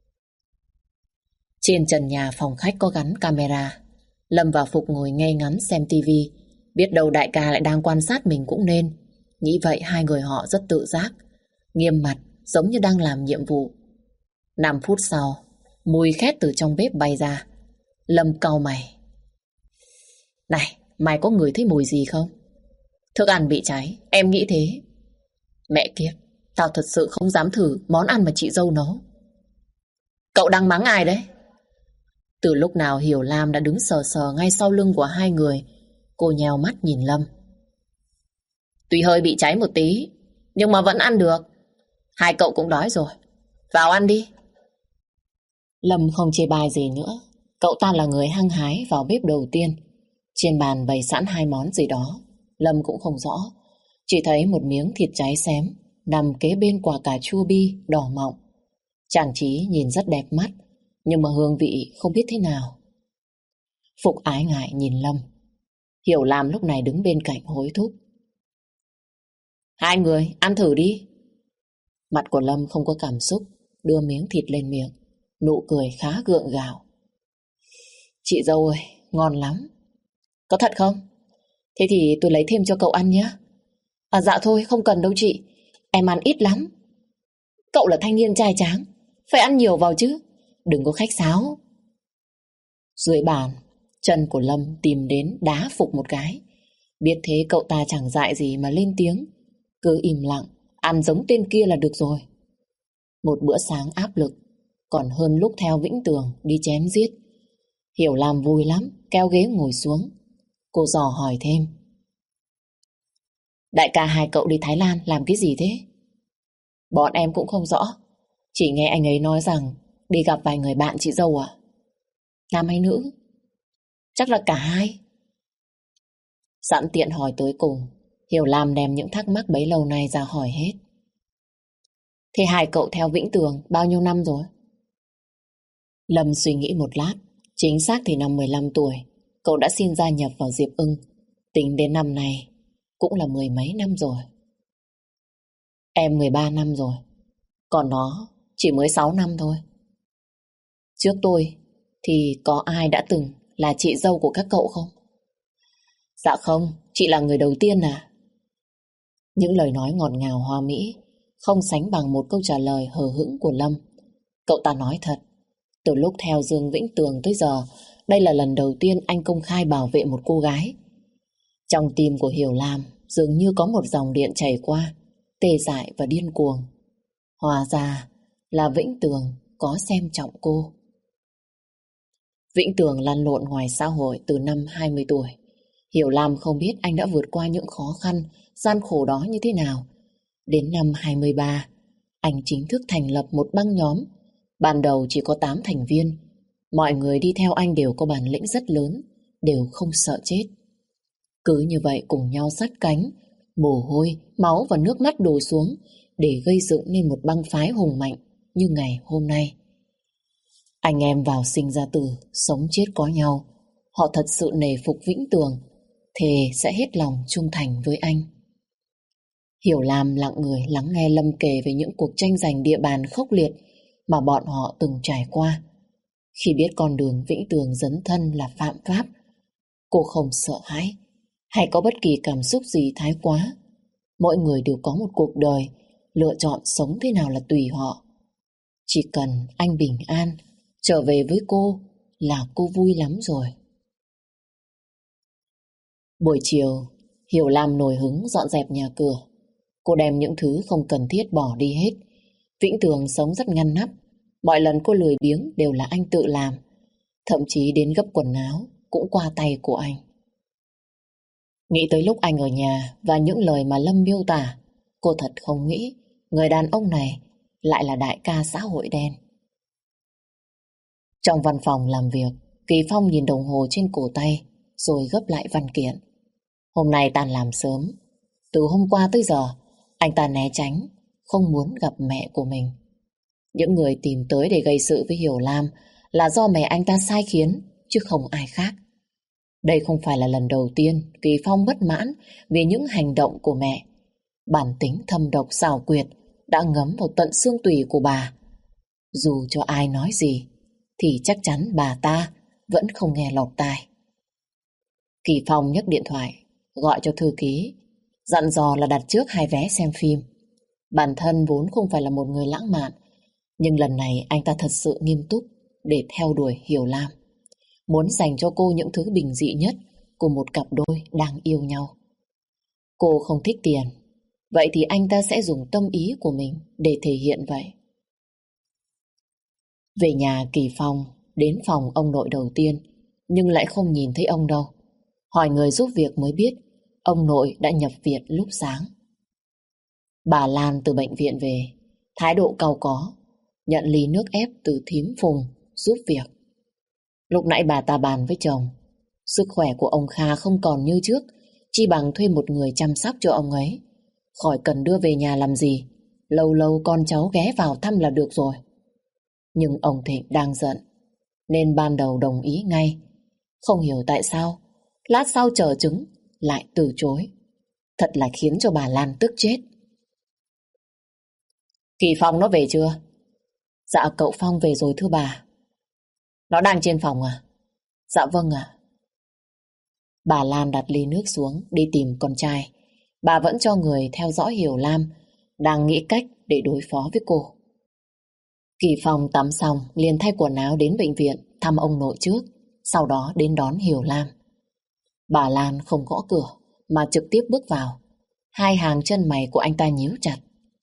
Trên trần nhà phòng khách có gắn camera. Lâm và Phục ngồi ngay ngắn xem tivi. Biết đâu đại ca lại đang quan sát mình cũng nên. Nghĩ vậy hai người họ rất tự giác, nghiêm mặt giống như đang làm nhiệm vụ. Năm phút sau, mùi khét từ trong bếp bay ra. Lâm cau mày. Này, mày có ngửi thấy mùi gì không? Thức ăn bị cháy, em nghĩ thế. Mẹ kiếp, tao thật sự không dám thử món ăn mà chị dâu nấu. Cậu đang mắng ai đấy? Từ lúc nào Hiểu Lam đã đứng sờ sờ ngay sau lưng của hai người. Cô nheo mắt nhìn Lâm. Tuy hơi bị cháy một tí, nhưng mà vẫn ăn được. Hai cậu cũng đói rồi, vào ăn đi. Lâm không chê bai gì nữa. Cậu ta là người hăng hái vào bếp đầu tiên. Trên bàn bày sẵn hai món gì đó, Lâm cũng không rõ. Chỉ thấy một miếng thịt cháy xém nằm kế bên quả cà chua bi đỏ mọng. Trang trí nhìn rất đẹp mắt, nhưng mà hương vị không biết thế nào. Phục ái ngại nhìn Lâm. Hiểu Lam lúc này đứng bên cạnh hối thúc. Hai người ăn thử đi. Mặt của Lâm không có cảm xúc, đưa miếng thịt lên miệng, nụ cười khá gượng gạo. Chị dâu ơi, ngon lắm. Có thật không? Thế thì tôi lấy thêm cho cậu ăn nhé. À dạ thôi, không cần đâu chị. Em ăn ít lắm. Cậu là thanh niên trai tráng, phải ăn nhiều vào chứ. Đừng có khách sáo. Dưới bàn, chân của Lâm tìm đến đá Phục một cái. Biết thế cậu ta chẳng dại gì mà lên tiếng. Cứ im lặng, ăn giống tên kia là được rồi. Một bữa sáng áp lực, còn hơn lúc theo Vĩnh Tường đi chém giết. Hiểu Lam vui lắm, kéo ghế ngồi xuống. Cô dò hỏi thêm. Đại ca hai cậu đi Thái Lan làm cái gì thế? Bọn em cũng không rõ. Chỉ nghe anh ấy nói rằng đi gặp vài người bạn chị dâu à? Nam hay nữ? Chắc là cả hai. Sẵn tiện hỏi tới cùng, Hiểu Lam đem những thắc mắc bấy lâu nay ra hỏi hết. Thế hai cậu theo Vĩnh Tường bao nhiêu năm rồi? Lâm suy nghĩ một lát. Chính xác thì năm mười lăm tuổi, cậu đã xin gia nhập vào Diệp Ưng. Tính đến năm này cũng là mười mấy năm rồi. Em mười ba năm rồi, còn nó chỉ mới sáu năm thôi. Trước tôi thì có ai đã từng là chị dâu của các cậu không? Dạ không, chị là người đầu tiên à? Những lời nói ngọt ngào hoa mỹ không sánh bằng một câu trả lời hờ hững của Lâm. Cậu ta nói thật, từ lúc theo Dương Vĩnh Tường tới giờ, đây là lần đầu tiên anh công khai bảo vệ một cô gái. Trong tim của Hiểu Lam dường như có một dòng điện chảy qua, tê dại và điên cuồng. Hóa ra là Vĩnh Tường có xem trọng cô. Vĩnh Tường lăn lộn ngoài xã hội từ năm hai mươi tuổi. Hiểu Lam không biết anh đã vượt qua những khó khăn, gian khổ đó như thế nào. Đến năm hai mươi ba, anh chính thức thành lập một băng nhóm. Ban đầu chỉ có tám thành viên. Mọi người đi theo anh đều có bản lĩnh rất lớn, đều không sợ chết. Cứ như vậy cùng nhau sát cánh, mồ hôi, máu và nước mắt đổ xuống để gây dựng nên một băng phái hùng mạnh như ngày hôm nay. Anh em vào sinh ra tử, sống chết có nhau. Họ thật sự nể phục Vĩnh Tường, thề sẽ hết lòng trung thành với anh. Hiểu Lam lặng người lắng nghe Lâm kể về những cuộc tranh giành địa bàn khốc liệt mà bọn họ từng trải qua. Khi biết con đường Vĩnh Tường dấn thân là phạm pháp, cô không sợ hãi hay có bất kỳ cảm xúc gì thái quá. Mỗi người đều có một cuộc đời, lựa chọn sống thế nào là tùy họ. Chỉ cần anh bình an, trở về với cô là cô vui lắm rồi. Buổi chiều, Hiểu Lam nổi hứng dọn dẹp nhà cửa. Cô đem những thứ không cần thiết bỏ đi hết. Vĩnh Tường sống rất ngăn nắp. Mọi lần cô lười biếng đều là anh tự làm. Thậm chí đến gấp quần áo cũng qua tay của anh. Nghĩ tới lúc anh ở nhà và những lời mà Lâm miêu tả, cô thật không nghĩ người đàn ông này lại là đại ca xã hội đen. Trong văn phòng làm việc, Kỳ Phong nhìn đồng hồ trên cổ tay rồi gấp lại văn kiện. Hôm nay tan làm sớm. Từ hôm qua tới giờ, anh ta né tránh, không muốn gặp mẹ của mình. Những người tìm tới để gây sự với Hiểu Lam là do mẹ anh ta sai khiến, chứ không ai khác. Đây không phải là lần đầu tiên Kỳ Phong bất mãn vì những hành động của mẹ. Bản tính thâm độc xảo quyệt đã ngấm vào tận xương tủy của bà. Dù cho ai nói gì, thì chắc chắn bà ta vẫn không nghe lọt tai. Kỳ Phong nhấc điện thoại, gọi cho thư ký, dặn dò là đặt trước hai vé xem phim. Bản thân vốn không phải là một người lãng mạn, nhưng lần này anh ta thật sự nghiêm túc để theo đuổi Hiểu Lam. Muốn dành cho cô những thứ bình dị nhất của một cặp đôi đang yêu nhau. Cô không thích tiền, vậy thì anh ta sẽ dùng tâm ý của mình để thể hiện vậy. Về nhà, Kỳ Phong đến phòng ông nội đầu tiên, nhưng lại không nhìn thấy ông đâu. Hỏi người giúp việc mới biết ông nội đã nhập viện lúc sáng. Bà Lan từ bệnh viện về, thái độ cau có, nhận ly nước ép từ thím Phùng giúp việc. Lúc nãy bà ta bàn với chồng, Sức khỏe của ông Kha không còn như trước, chi bằng thuê một người chăm sóc cho ông ấy. Khỏi cần đưa về nhà làm gì, lâu lâu con cháu ghé vào thăm là được rồi. Nhưng ông Thịnh đang giận, nên ban đầu đồng ý ngay. Không hiểu tại sao, lát sau chờ chứng lại từ chối. Thật là khiến cho bà Lan tức chết. Kỳ Phong nó về chưa? Dạ cậu Phong về rồi thưa bà. Nó đang trên phòng à? Dạ vâng ạ. Bà Lan đặt ly nước xuống đi tìm con trai. Bà vẫn cho người theo dõi Hiểu Lam, đang nghĩ cách để đối phó với cô. Kỳ Phong tắm xong liền thay quần áo đến bệnh viện thăm ông nội trước, sau đó đến đón Hiểu Lam. Bà Lan không gõ cửa mà trực tiếp bước vào. Hai hàng chân mày của anh ta nhíu chặt.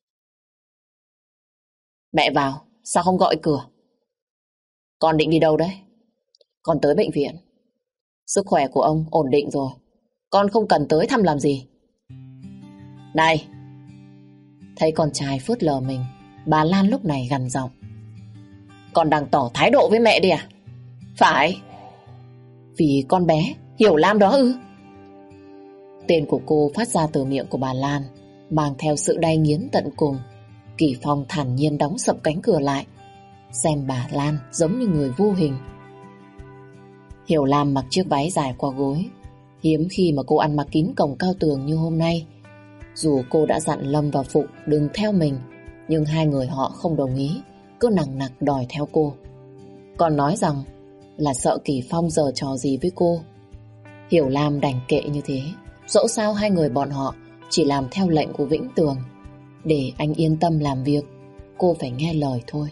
Mẹ vào, sao không gọi cửa? Con định đi đâu đấy? Con tới bệnh viện. Sức khỏe của ông ổn định rồi, con không cần tới thăm làm gì. Này! Thấy con trai phớt lờ mình, bà Lan lúc này gằn giọng. Con đang tỏ thái độ với mẹ đi à? Phải. Vì con bé Hiểu Lam đó ư? Tên của cô phát ra từ miệng của bà Lan, mang theo sự đay nghiến tận cùng. Kỳ Phong thản nhiên đóng sập cánh cửa lại, xem bà Lan giống như người vô hình. Hiểu Lam mặc chiếc váy dài qua gối, hiếm khi mà cô ăn mặc kín cổng cao tường như hôm nay. Dù cô đã dặn Lâm và Phụng đừng theo mình, nhưng hai người họ không đồng ý, cứ nằng nặc đòi theo cô. Còn nói rằng là sợ Kỳ Phong giở trò gì với cô. Hiểu Lam đành kệ như thế, dẫu sao hai người bọn họ chỉ làm theo lệnh của Vĩnh Tường. Để anh yên tâm làm việc, cô phải nghe lời thôi.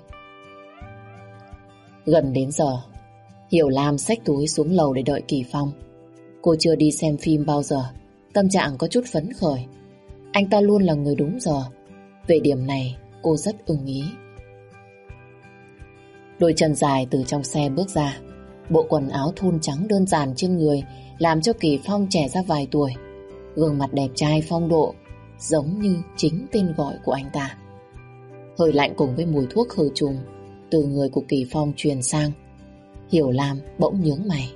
Gần đến giờ, Hiểu Lam xách túi xuống lầu để đợi Kỳ Phong. Cô chưa đi xem phim bao giờ, tâm trạng có chút phấn khởi. Anh ta luôn là người đúng giờ. Về điểm này cô rất ưng ý. Đôi chân dài từ trong xe bước ra, bộ quần áo thun trắng đơn giản trên người làm cho Kỳ Phong trẻ ra vài tuổi. Gương mặt đẹp trai phong độ, giống như chính tên gọi của anh ta. Hơi lạnh cùng với mùi thuốc khử trùng từ người của Kỳ Phong truyền sang. Hiểu Lam bỗng nhướng mày.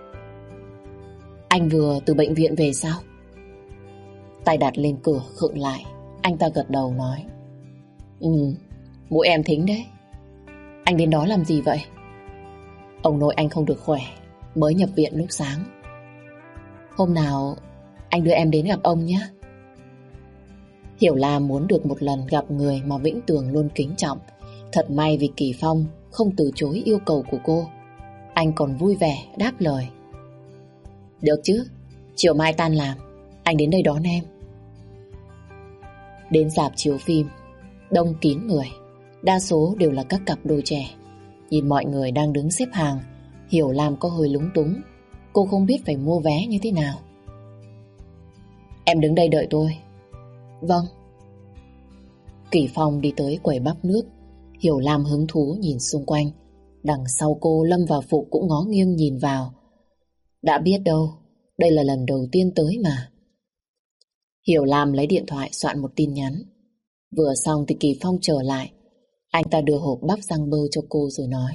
Anh vừa từ bệnh viện về sao? Tay đặt lên cửa khựng lại, anh ta gật đầu nói. Ừ, mũi em thính đấy. Anh đến đó làm gì vậy? Ông nội anh không được khỏe, mới nhập viện lúc sáng. Hôm nào anh đưa em đến gặp ông nhé. Hiểu Lam muốn được một lần gặp người mà Vĩnh Tường luôn kính trọng. Thật may vì Kỳ Phong không từ chối yêu cầu của cô. Anh còn vui vẻ đáp lời. Được chứ, chiều mai tan làm, anh đến đây đón em. Đến rạp chiếu phim, đông kín người, đa số đều là các cặp đôi trẻ. Nhìn mọi người đang đứng xếp hàng, Hiểu Lam có hơi lúng túng. Cô không biết phải mua vé như thế nào. Em đứng đây đợi tôi. Vâng. Kỳ Phong đi tới quầy bắp nước. Hiểu Lam hứng thú nhìn xung quanh. Đằng sau cô, Lâm và Phụ cũng ngó nghiêng nhìn vào. Đã biết đâu, đây là lần đầu tiên tới mà. Hiểu Lam lấy điện thoại soạn một tin nhắn. Vừa xong thì Kỳ Phong trở lại. Anh ta đưa hộp bắp rang bơ cho cô rồi nói.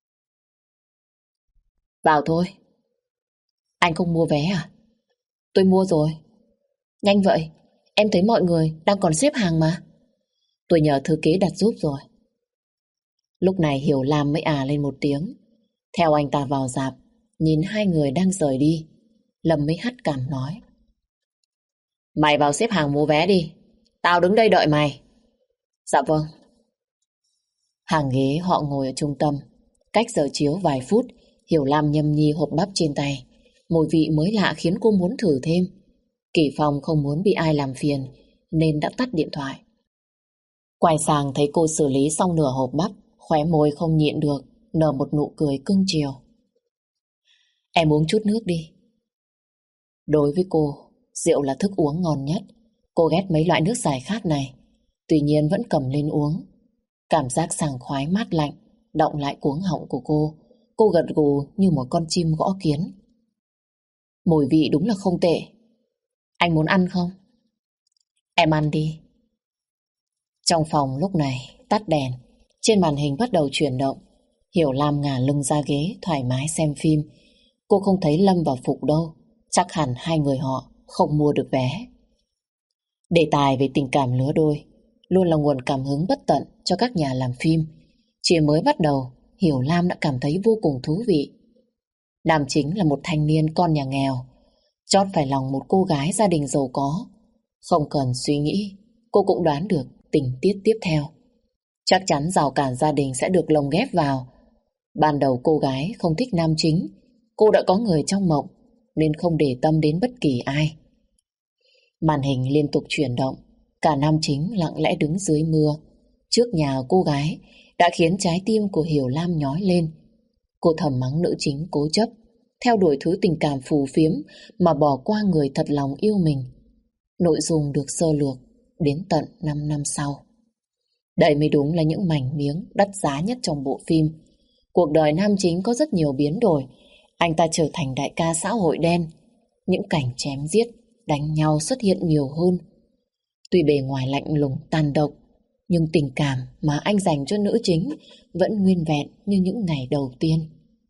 Vào thôi. Anh không mua vé à? Tôi mua rồi. Nhanh vậy, em thấy mọi người đang còn xếp hàng mà. Tôi nhờ thư ký đặt giúp rồi. Lúc này Hiểu Lam mới à lên một tiếng. Theo anh ta vào rạp, nhìn hai người đang rời đi, Lâm mới hắt cảm nói. Mày vào xếp hàng mua vé đi, tao đứng đây đợi mày. Dạ vâng. Hàng ghế họ ngồi ở trung tâm. Cách giờ chiếu vài phút, Hiểu Lam nhâm nhi hộp bắp trên tay. Mùi vị mới lạ khiến cô muốn thử thêm. Kỳ Phong không muốn bị ai làm phiền nên đã tắt điện thoại. Quay sang thấy cô xử lý xong nửa hộp bắp, khóe môi không nhịn được nở một nụ cười cưng chiều. Em uống chút nước đi. Đối với cô, rượu là thức uống ngon nhất. Cô ghét mấy loại nước giải khát này, tuy nhiên vẫn cầm lên uống. Cảm giác sảng khoái mát lạnh đọng lại cuống họng của cô. Cô gật gù như một con chim gõ kiến. Mùi vị đúng là không tệ. Anh muốn ăn không? Em ăn đi. Trong phòng lúc này tắt đèn, trên màn hình bắt đầu chuyển động. Hiểu Lam ngả lưng ra ghế thoải mái xem phim. Cô không thấy Lâm và Phục đâu. Chắc hẳn hai người họ không mua được vé. Đề tài về tình cảm lứa đôi luôn là nguồn cảm hứng bất tận cho các nhà làm phim. Chỉ mới bắt đầu, Hiểu Lam đã cảm thấy vô cùng thú vị. Nam chính là một thanh niên con nhà nghèo, chót phải lòng một cô gái gia đình giàu có. Không cần suy nghĩ, cô cũng đoán được tình tiết tiếp theo. Chắc chắn rào cản gia đình sẽ được lồng ghép vào. Ban đầu cô gái không thích nam chính, cô đã có người trong mộng nên không để tâm đến bất kỳ ai. Màn hình liên tục chuyển động, cả nam chính lặng lẽ đứng dưới mưa trước nhà cô gái đã khiến trái tim của Hiểu Lam nhói lên. Cô thầm mắng nữ chính cố chấp theo đuổi thứ tình cảm phù phiếm mà bỏ qua người thật lòng yêu mình. Nội dung được sơ lược đến tận năm năm sau. Đây mới đúng là những mảnh miếng đắt giá nhất trong bộ phim. Cuộc đời nam chính có rất nhiều biến đổi. Anh ta trở thành đại ca xã hội đen. Những cảnh chém giết, đánh nhau xuất hiện nhiều hơn. Tuy bề ngoài lạnh lùng tàn độc, nhưng tình cảm mà anh dành cho nữ chính vẫn nguyên vẹn như những ngày đầu tiên.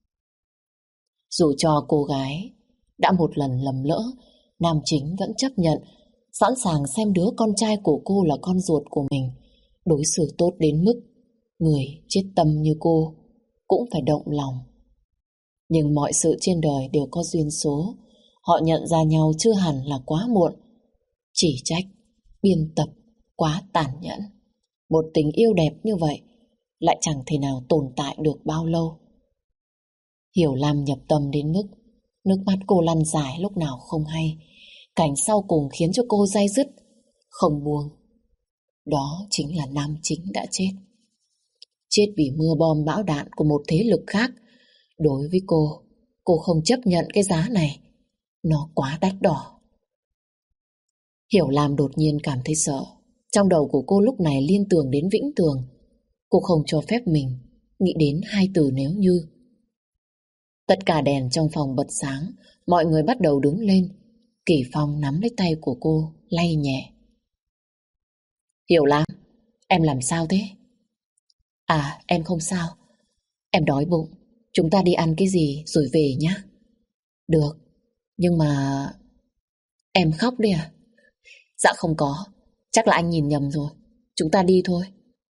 Dù cho cô gái đã một lần lầm lỡ, nam chính vẫn chấp nhận, sẵn sàng xem đứa con trai của cô là con ruột của mình, đối xử tốt đến mức người chết tâm như cô cũng phải động lòng. Nhưng mọi sự trên đời đều có duyên số. Họ nhận ra nhau chưa hẳn là quá muộn. Chỉ trách biên tập quá tàn nhẫn. Một tình yêu đẹp như vậy lại chẳng thể nào tồn tại được bao lâu. Hiểu Lam nhập tâm đến mức nước mắt cô lăn dài lúc nào không hay. Cảnh sau cùng khiến cho cô day dứt không buông. Đó chính là nam chính đã chết. Chết vì mưa bom bão đạn của một thế lực khác. Đối với cô, cô không chấp nhận cái giá này. Nó quá đắt đỏ. Hiểu Lam đột nhiên cảm thấy sợ. Trong đầu của cô lúc này liên tưởng đến Vĩnh Tường. Cô không cho phép mình nghĩ đến hai từ nếu như. Tất cả đèn trong phòng bật sáng. Mọi người bắt đầu đứng lên. Kỳ Phong nắm lấy tay của cô, lay nhẹ. Hiểu Lam, em làm sao thế? À, em không sao. Em đói bụng. Chúng ta đi ăn cái gì rồi về nhé. Được, nhưng mà... Em khóc đi à? Dạ không có, chắc là anh nhìn nhầm rồi. Chúng ta đi thôi.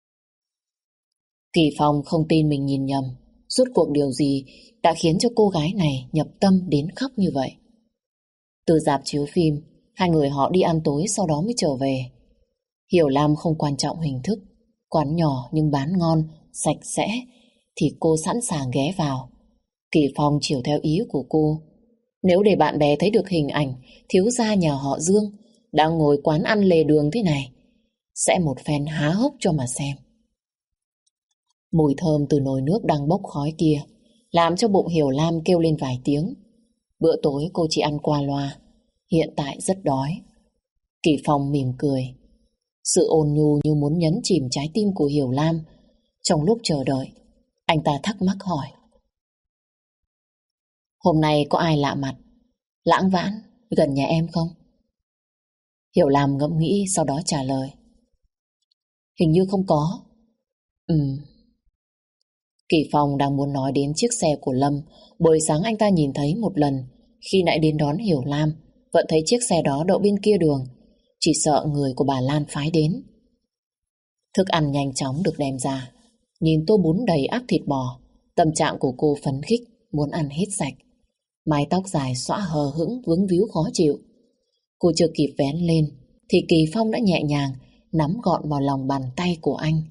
Kỳ Phong không tin mình nhìn nhầm. Rốt cuộc điều gì đã khiến cho cô gái này nhập tâm đến khóc như vậy? Từ rạp chiếu phim, hai người họ đi ăn tối sau đó mới trở về. Hiểu Lam không quan trọng hình thức, quán nhỏ nhưng bán ngon, sạch sẽ thì cô sẵn sàng ghé vào. Kỳ Phong chiều theo ý của cô. Nếu để bạn bè thấy được hình ảnh thiếu gia nhà họ Dương đang ngồi quán ăn lề đường thế này, sẽ một phen há hốc cho mà xem. Mùi thơm từ nồi nước đang bốc khói kia làm cho bụng Hiểu Lam kêu lên vài tiếng. Bữa tối cô chỉ ăn qua loa, hiện tại rất đói. Kỳ Phong mỉm cười. Sự ôn nhu như muốn nhấn chìm trái tim của Hiểu Lam. Trong lúc chờ đợi, anh ta thắc mắc hỏi. Hôm nay có ai lạ mặt, lãng vãng gần nhà em không? Hiểu Lam ngẫm nghĩ sau đó trả lời. Hình như không có. Ừm. Kỳ Phong đang muốn nói đến chiếc xe của Lâm. Buổi sáng anh ta nhìn thấy một lần. Khi nãy đến đón Hiểu Lam, vẫn thấy chiếc xe đó đậu bên kia đường. Chỉ sợ người của bà Lan phái đến. Thức ăn nhanh chóng được đem ra. Nhìn tô bún đầy ắp thịt bò, tâm trạng của cô phấn khích, muốn ăn hết sạch. Mái tóc dài xõa hờ hững vướng víu khó chịu. Cô chưa kịp vén lên thì Kỳ Phong đã nhẹ nhàng nắm gọn vào lòng bàn tay của anh.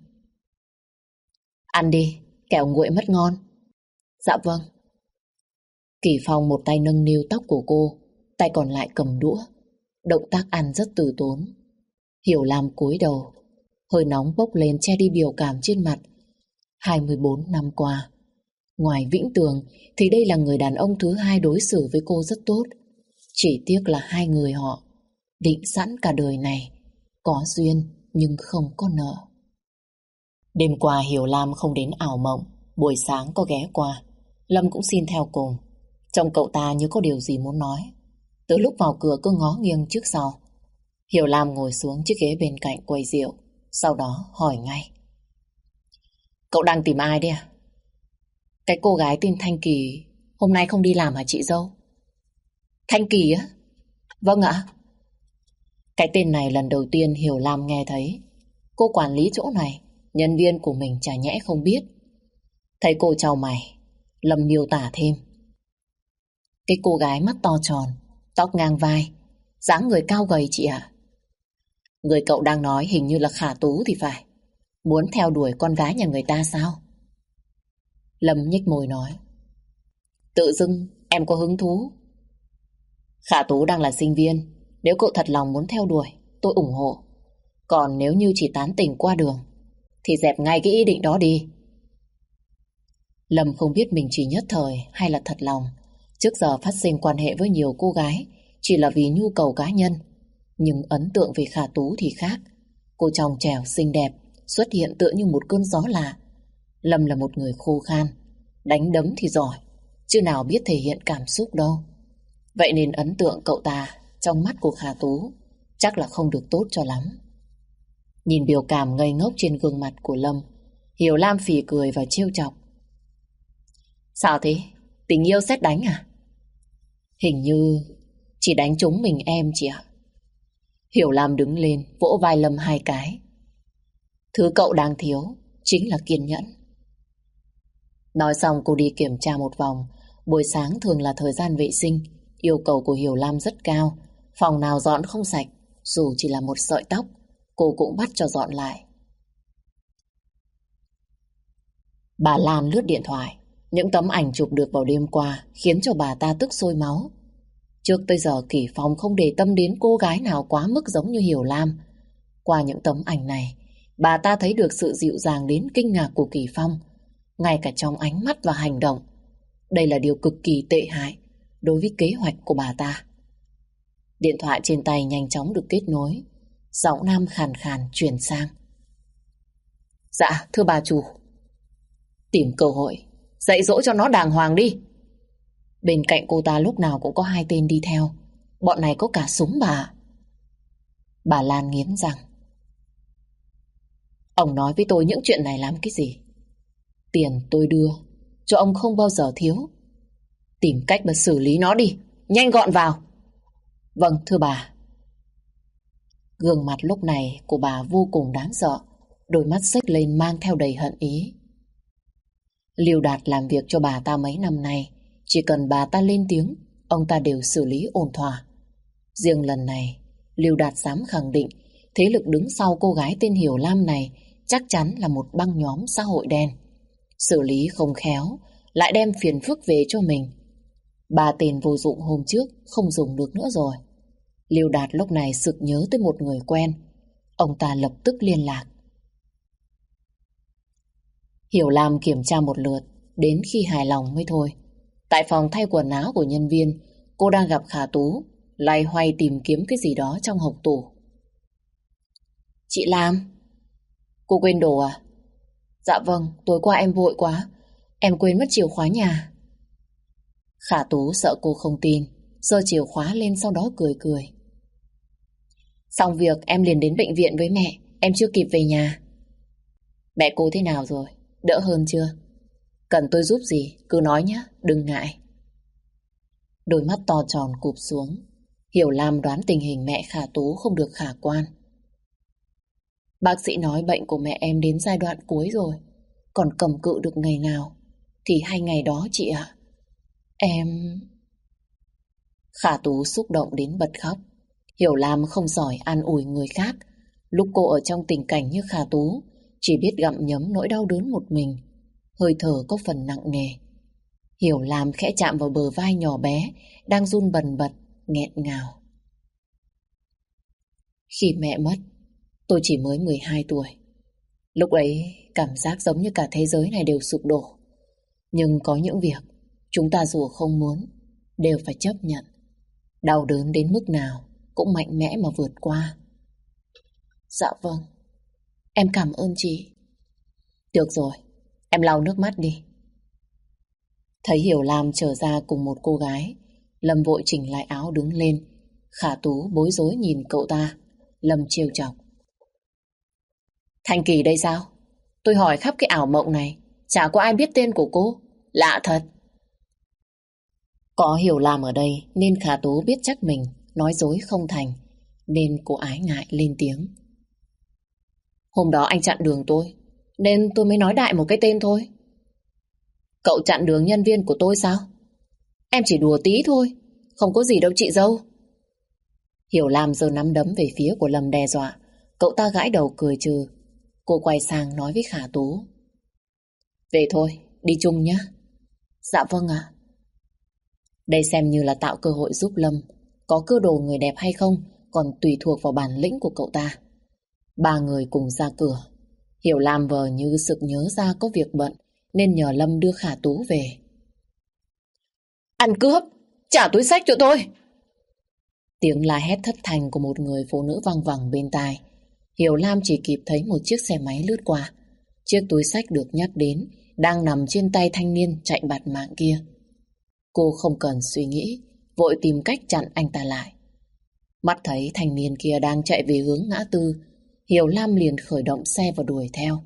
Ăn đi, kẻo nguội mất ngon. Dạ vâng. Kỳ Phong một tay nâng niu tóc của cô, tay còn lại cầm đũa. Động tác ăn rất từ tốn. Hiểu Lam cúi đầu, hơi nóng bốc lên che đi biểu cảm trên mặt. hai mươi bốn năm qua, ngoài Vĩnh Tường thì đây là người đàn ông thứ hai đối xử với cô rất tốt. Chỉ tiếc là hai người họ định sẵn cả đời này, có duyên nhưng không có nợ. Đêm qua Hiểu Lam không đến ảo mộng, buổi sáng có ghé qua. Lâm cũng xin theo cùng. Trông cậu ta như có điều gì muốn nói. Từ lúc vào cửa cứ ngó nghiêng trước sau. Hiểu Lam ngồi xuống chiếc ghế bên cạnh quầy rượu, sau đó hỏi ngay. Cậu đang tìm ai đấy à? Cái cô gái tên Thanh Kỳ Hôm nay không đi làm hả chị dâu? Thanh Kỳ á? Vâng ạ. Cái tên này lần đầu tiên Hiểu Lam nghe thấy. Cô quản lý chỗ này, nhân viên của mình chả nhẽ không biết. Thấy cô chau mày, Lâm miêu tả thêm. Cái cô gái mắt to tròn, tóc ngang vai, dáng người cao gầy chị ạ. Người cậu đang nói hình như là Khả Tú thì phải. Muốn theo đuổi con gái nhà người ta sao? Lâm nhếch môi nói. Tự dưng em có hứng thú. Khả Tú đang là sinh viên, nếu cậu thật lòng muốn theo đuổi, tôi ủng hộ. Còn nếu như chỉ tán tỉnh qua đường, thì dẹp ngay cái ý định đó đi. Lâm không biết mình chỉ nhất thời hay là thật lòng. Trước giờ phát sinh quan hệ với nhiều cô gái chỉ là vì nhu cầu cá nhân. Nhưng ấn tượng về Khả Tú thì khác. Cô trong trẻo xinh đẹp, xuất hiện tựa như một cơn gió lạ. Lâm là một người khô khan, đánh đấm thì giỏi, chứ nào biết thể hiện cảm xúc đâu. Vậy nên ấn tượng cậu ta trong mắt của Khả Tú chắc là không được tốt cho lắm. Nhìn biểu cảm ngây ngốc trên gương mặt của Lâm, Hiểu Lam phì cười và trêu chọc. Sao thế? Tình yêu sét đánh à? Hình như chỉ đánh trúng mình em chị ạ. Hiểu Lam đứng lên vỗ vai Lâm hai cái. Thứ cậu đang thiếu chính là kiên nhẫn. Nói xong cô đi kiểm tra một vòng. Buổi sáng thường là thời gian vệ sinh. Yêu cầu của Hiểu Lam rất cao. Phòng nào dọn không sạch, dù chỉ là một sợi tóc, cô cũng bắt cho dọn lại. Bà Lan lướt điện thoại. Những tấm ảnh chụp được vào đêm qua khiến cho bà ta tức sôi máu. Trước tới giờ Kỳ Phong không để tâm đến cô gái nào quá mức giống như Hiểu Lam. Qua những tấm ảnh này, bà ta thấy được sự dịu dàng đến kinh ngạc của Kỳ Phong, ngay cả trong ánh mắt và hành động. Đây là điều cực kỳ tệ hại đối với kế hoạch của bà ta. Điện thoại trên tay nhanh chóng được kết nối. Giọng nam khàn khàn truyền sang. Dạ, thưa bà chủ. Tìm cơ hội, dạy dỗ cho nó đàng hoàng đi. Bên cạnh cô ta lúc nào cũng có hai tên đi theo. Bọn này có cả súng bà. Bà Lan nghiến răng. Ông nói với tôi những chuyện này làm cái gì? Tiền tôi đưa cho ông không bao giờ thiếu. Tìm cách mà xử lý nó đi, nhanh gọn vào. Vâng, thưa bà. Gương mặt lúc này của bà vô cùng đáng sợ. Đôi mắt xếch lên mang theo đầy hận ý. Liêu Đạt làm việc cho bà ta mấy năm nay, chỉ cần bà ta lên tiếng, ông ta đều xử lý ổn thỏa. Riêng lần này, Liêu Đạt dám khẳng định thế lực đứng sau cô gái tên Hiểu Lam này chắc chắn là một băng nhóm xã hội đen. Xử lý không khéo, lại đem phiền phức về cho mình. Ba tên vô dụng hôm trước không dùng được nữa rồi. Liêu Đạt lúc này sực nhớ tới một người quen. Ông ta lập tức liên lạc. Hiểu Lam kiểm tra một lượt, đến khi hài lòng mới thôi. Tại phòng thay quần áo của nhân viên, cô đang gặp Khả Tú, loay hoay tìm kiếm cái gì đó trong hộc tủ. Chị Lam, cô quên đồ à? Dạ vâng, tối qua em vội quá, em quên mất chìa khóa nhà. Khả Tú sợ cô không tin, giơ chìa khóa lên sau đó cười cười. Xong việc em liền đến bệnh viện với mẹ, em chưa kịp về nhà. Mẹ cô thế nào rồi? Đỡ hơn chưa? Cần tôi giúp gì cứ nói nhé, đừng ngại. Đôi mắt to tròn cụp xuống. Hiểu Lam đoán tình hình mẹ Khả Tú không được khả quan. Bác sĩ nói bệnh của mẹ em đến giai đoạn cuối rồi, còn cầm cự được ngày nào thì hay ngày đó chị ạ. Em... Khả Tú xúc động đến bật khóc. Hiểu Lam không giỏi an ủi người khác. Lúc cô ở trong tình cảnh như Khả Tú, chỉ biết gặm nhấm nỗi đau đớn một mình. Hơi thở có phần nặng nề. Hiểu Lam khẽ chạm vào bờ vai nhỏ bé đang run bần bật, nghẹn ngào. Khi mẹ mất, tôi chỉ mới mười hai tuổi. Lúc ấy cảm giác giống như cả thế giới này đều sụp đổ. Nhưng có những việc chúng ta dù không muốn đều phải chấp nhận. Đau đớn đến mức nào cũng mạnh mẽ mà vượt qua. Dạ vâng, em cảm ơn chị. Được rồi, em lau nước mắt đi. Thấy Hiểu Lam trở ra cùng một cô gái, Lâm vội chỉnh lại áo đứng lên. Khả Tú bối rối nhìn cậu ta. Lâm trêu chọc. Thanh Kỳ đây sao? Tôi hỏi khắp cái ảo mộng này, chả có ai biết tên của cô. Lạ thật. Có Hiểu Lam ở đây nên Khả Tú biết chắc mình nói dối không thành, nên cô ái ngại lên tiếng. Hôm đó anh chặn đường tôi, nên tôi mới nói đại một cái tên thôi. Cậu chặn đường nhân viên của tôi sao? Em chỉ đùa tí thôi, không có gì đâu chị dâu. Hiểu Lam giơ nắm đấm về phía của Lâm đe dọa. Cậu ta gãi đầu cười trừ. Cô quay sang nói với Khả Tú. Về thôi, đi chung nhé. Dạ vâng ạ. Đây xem như là tạo cơ hội giúp Lâm. Có cơ đồ người đẹp hay không còn tùy thuộc vào bản lĩnh của cậu ta. Ba người cùng ra cửa. Hiểu Lam vờ như sực nhớ ra có việc bận nên nhờ Lâm đưa Khả Tú về. Ăn cướp! Trả túi xách cho tôi! Tiếng la hét thất thanh của một người phụ nữ vang vẳng bên tai. Hiểu Lam chỉ kịp thấy một chiếc xe máy lướt qua. Chiếc túi xách được nhắc đến đang nằm trên tay thanh niên chạy bạt mạng kia. Cô không cần suy nghĩ, vội tìm cách chặn anh ta lại. Mắt thấy thanh niên kia đang chạy về hướng ngã tư, Hiểu Lam liền khởi động xe và đuổi theo.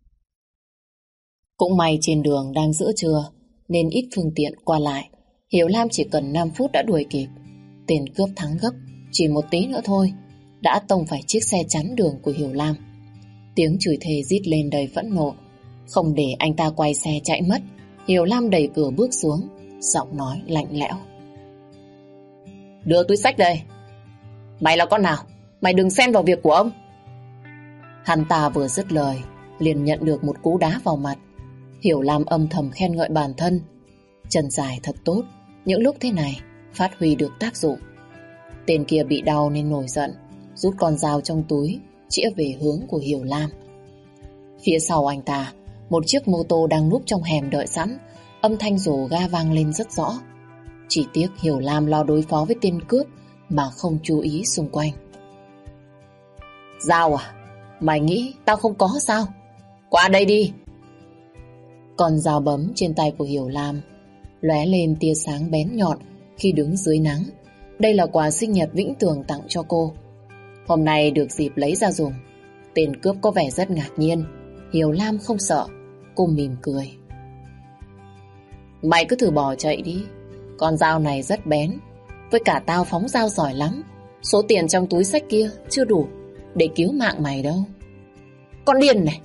Cũng may trên đường đang giữa trưa nên ít phương tiện qua lại. Hiểu Lam chỉ cần năm phút đã đuổi kịp. Tên cướp thắng gấp, chỉ một tí nữa thôi đã tông phải chiếc xe chắn đường của Hiểu Lam. Tiếng chửi thề rít lên đầy phẫn nộ. Không để anh ta quay xe chạy mất, Hiểu Lam đẩy cửa bước xuống, giọng nói lạnh lẽo. Đưa túi xách đây. Mày là con nào? Mày đừng xen vào việc của ông. Hắn ta vừa dứt lời liền nhận được một cú đá vào mặt. Hiểu Lam âm thầm khen ngợi bản thân. Chân dài thật tốt, những lúc thế này phát huy được tác dụng. Tên kia bị đau nên nổi giận, rút con dao trong túi chĩa về hướng của Hiểu Lam. Phía sau anh ta, một chiếc mô tô đang núp trong hẻm đợi sẵn. Âm thanh rồ ga vang lên rất rõ. Chỉ tiếc Hiểu Lam lo đối phó với tên cướp mà không chú ý xung quanh. Dao à? Mày nghĩ tao không có sao? Qua đây đi. Con dao bấm trên tay của Hiểu Lam lóe lên tia sáng bén nhọn khi đứng dưới nắng. Đây là quà sinh nhật Vĩnh Tường tặng cho cô. Hôm nay được dịp lấy ra dùng. Tên cướp có vẻ rất ngạc nhiên. Hiểu Lam không sợ. Cô mỉm cười. Mày cứ thử bỏ chạy đi. Con dao này rất bén. Với cả tao phóng dao giỏi lắm. Số tiền trong túi xách kia chưa đủ để cứu mạng mày đâu. Con điên này!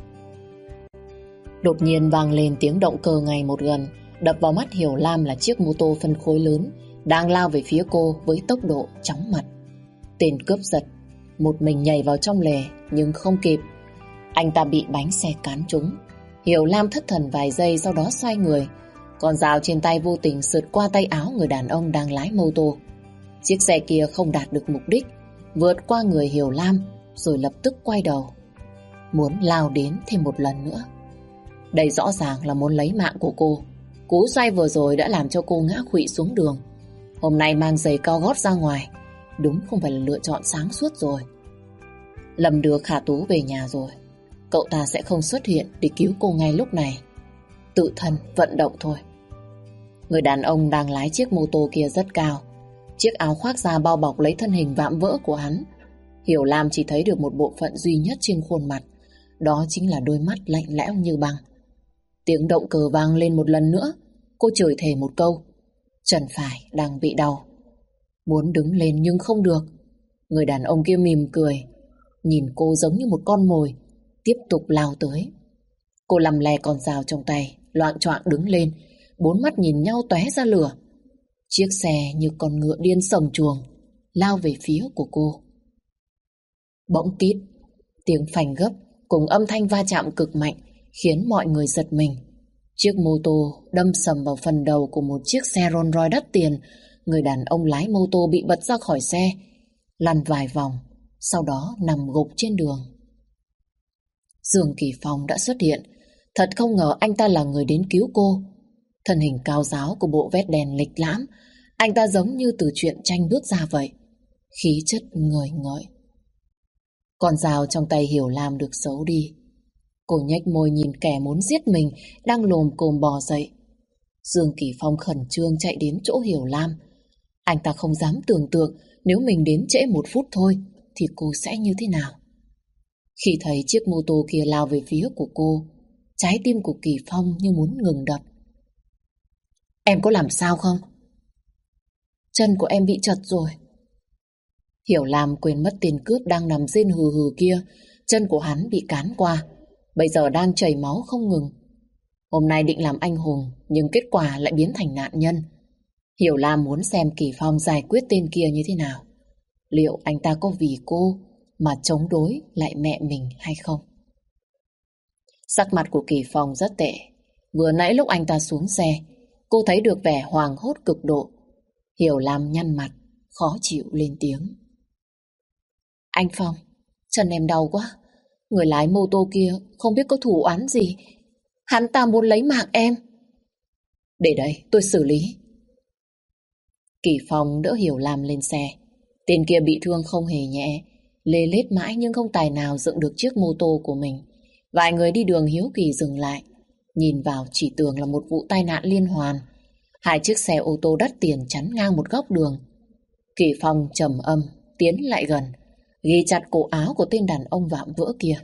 Đột nhiên vang lên tiếng động cơ ngày một gần. Đập vào mắt Hiểu Lam là chiếc mô tô phân khối lớn đang lao về phía cô với tốc độ chóng mặt. Tên cướp giật một mình nhảy vào trong lề nhưng không kịp. Anh ta bị bánh xe cán trúng. Hiểu Lam thất thần vài giây, sau đó xoay người. Con dao trên tay vô tình sượt qua tay áo người đàn ông đang lái mô tô. Chiếc xe kia không đạt được mục đích, vượt qua người Hiểu Lam rồi lập tức quay đầu, muốn lao đến thêm một lần nữa. Đây rõ ràng là muốn lấy mạng của cô. Cú xoay vừa rồi đã làm cho cô ngã khuỵu xuống đường. Hôm nay mang giày cao gót ra ngoài đúng không phải là lựa chọn sáng suốt rồi. Lâm đưa Khả Tú về nhà rồi. Cậu ta sẽ không xuất hiện để cứu cô ngay lúc này. Tự thân vận động thôi. Người đàn ông đang lái chiếc mô tô kia rất cao. Chiếc áo khoác da bao bọc lấy thân hình vạm vỡ của hắn. Hiểu Lam chỉ thấy được một bộ phận duy nhất trên khuôn mặt. Đó chính là đôi mắt lạnh lẽo như băng. Tiếng động cơ vang lên một lần nữa. Cô chửi thề một câu. Chân phải đang bị đau. Muốn đứng lên nhưng không được. Người đàn ông kia mỉm cười, nhìn cô giống như một con mồi, tiếp tục lao tới. Cô lầm lè con dao trong tay, loạng choạng đứng lên, bốn mắt nhìn nhau tóe ra lửa. Chiếc xe như con ngựa điên sồng chuồng, lao về phía của cô. Bỗng tít, tiếng phanh gấp cùng âm thanh va chạm cực mạnh khiến mọi người giật mình. Chiếc mô tô đâm sầm vào phần đầu của một chiếc xe Rolls Royce đắt tiền. Người đàn ông lái mô tô bị bật ra khỏi xe, lăn vài vòng, sau đó nằm gục trên đường. Dương Kỳ Phong đã xuất hiện. Thật không ngờ anh ta là người đến cứu cô. Thân hình cao ráo của bộ vest đen lịch lãm, anh ta giống như từ truyện tranh bước ra vậy. Khí chất ngời ngợi. Con dao trong tay Hiểu Lam được giấu đi. Cô nhếch môi nhìn kẻ muốn giết mình đang lồm cồm bò dậy. Dương Kỳ Phong khẩn trương chạy đến chỗ Hiểu Lam. Anh ta không dám tưởng tượng nếu mình đến trễ một phút thôi thì cô sẽ như thế nào. Khi thấy chiếc mô tô kia lao về phía của cô, trái tim của Kỳ Phong như muốn ngừng đập. Em có làm sao không? Chân của em bị chật rồi. Hiểu Lam quên mất tên cướp đang nằm rên hừ hừ kia. Chân của hắn bị cán qua, bây giờ đang chảy máu không ngừng. Hôm nay định làm anh hùng, nhưng kết quả lại biến thành nạn nhân. Hiểu Lam muốn xem Kỳ Phong giải quyết tên kia như thế nào. Liệu anh ta có vì cô mà chống đối lại mẹ mình hay không? Sắc mặt của Kỳ Phong rất tệ. Vừa nãy lúc anh ta xuống xe, cô thấy được vẻ hoảng hốt cực độ. Hiểu Lam nhăn mặt, khó chịu lên tiếng. Anh Phong, chân em đau quá. Người lái mô tô kia không biết có thủ oán gì. Hắn ta muốn lấy mạng em. Để đây, tôi xử lý. Kỳ Phong đỡ Hiểu Lam lên xe. Tên kia bị thương không hề nhẹ, lê lết mãi nhưng không tài nào dựng được chiếc mô tô của mình. Vài người đi đường hiếu kỳ dừng lại, nhìn vào chỉ tưởng là một vụ tai nạn liên hoàn. Hai chiếc xe ô tô đắt tiền chắn ngang một góc đường. Kỳ Phong trầm âm tiến lại gần, ghi chặt cổ áo của tên đàn ông vạm vỡ kia.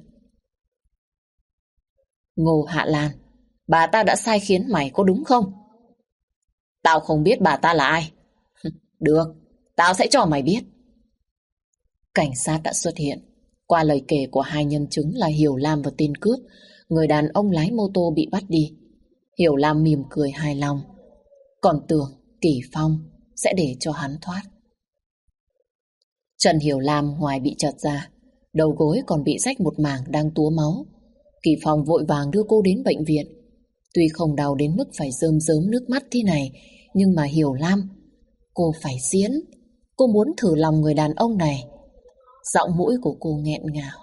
Ngô Hạ Lan, bà ta đã sai khiến mày có đúng không? Tao không biết bà ta là ai. Được, tao sẽ cho mày biết. Cảnh sát đã xuất hiện. Qua lời kể của hai nhân chứng là Hiểu Lam và tên cướp, người đàn ông lái mô tô bị bắt đi. Hiểu Lam mỉm cười hài lòng, còn tưởng Kỳ Phong sẽ để cho hắn thoát. Chân Hiểu Lam ngoài bị trật ra, đầu gối còn bị rách một mảng đang túa máu. Kỳ Phong vội vàng đưa cô đến bệnh viện. Tuy không đau đến mức phải rơm rớm nước mắt thế này, nhưng mà Hiểu Lam, cô phải diễn. Cô muốn thử lòng người đàn ông này. Giọng mũi của cô nghẹn ngào.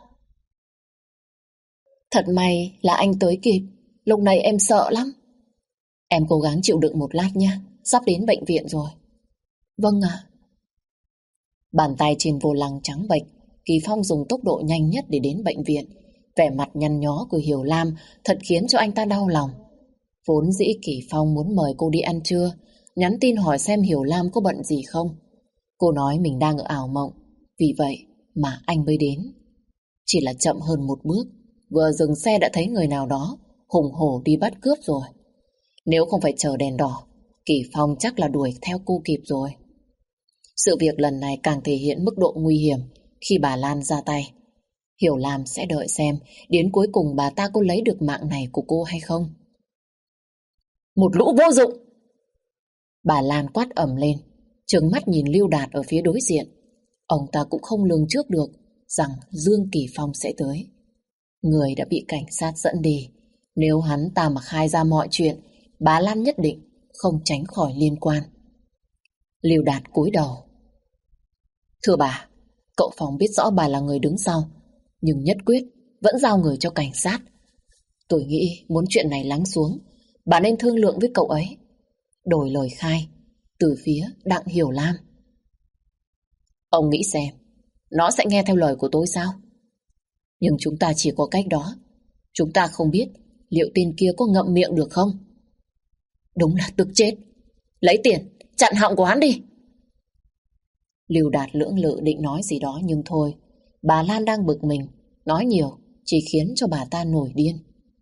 Thật may là anh tới kịp. Lúc này em sợ lắm. Em cố gắng chịu đựng một lát nha, sắp đến bệnh viện rồi. Vâng ạ. Bàn tay trên vô lăng trắng bệch, Kỳ Phong dùng tốc độ nhanh nhất để đến bệnh viện. Vẻ mặt nhăn nhó của Hiểu Lam thật khiến cho anh ta đau lòng. Vốn dĩ Kỳ Phong muốn mời cô đi ăn trưa, nhắn tin hỏi xem Hiểu Lam có bận gì không. Cô nói mình đang ở ảo mộng, vì vậy mà anh mới đến. Chỉ là chậm hơn một bước, vừa dừng xe đã thấy người nào đó hùng hổ đi bắt cướp rồi. Nếu không phải chờ đèn đỏ, Kỳ Phong chắc là đuổi theo cô kịp rồi. Sự việc lần này càng thể hiện mức độ nguy hiểm khi bà Lan ra tay. Hiểu Lam sẽ đợi xem đến cuối cùng bà ta có lấy được mạng này của cô hay không. Một lũ vô dụng! Bà Lan quát ầm lên, trừng mắt nhìn Lưu Đạt ở phía đối diện. Ông ta cũng không lường trước được rằng Dương Kỳ Phong sẽ tới. Người đã bị cảnh sát dẫn đi. Nếu hắn ta mà khai ra mọi chuyện, bà Lan nhất định không tránh khỏi liên quan. Lưu Đạt cúi đầu. Thưa bà, cậu Phong biết rõ bà là người đứng sau, nhưng nhất quyết vẫn giao người cho cảnh sát. Tôi nghĩ muốn chuyện này lắng xuống, bà nên thương lượng với cậu ấy, đổi lời khai từ phía Đặng Hiểu Lam. Ông nghĩ xem, nó sẽ nghe theo lời của tôi sao? Nhưng chúng ta chỉ có cách đó. Chúng ta không biết liệu tên kia có ngậm miệng được không? Đúng là tức chết. Lấy tiền, chặn họng của hắn đi. Lưu Đạt lưỡng lự định nói gì đó nhưng thôi. Bà Lan đang bực mình, nói nhiều chỉ khiến cho bà ta nổi điên.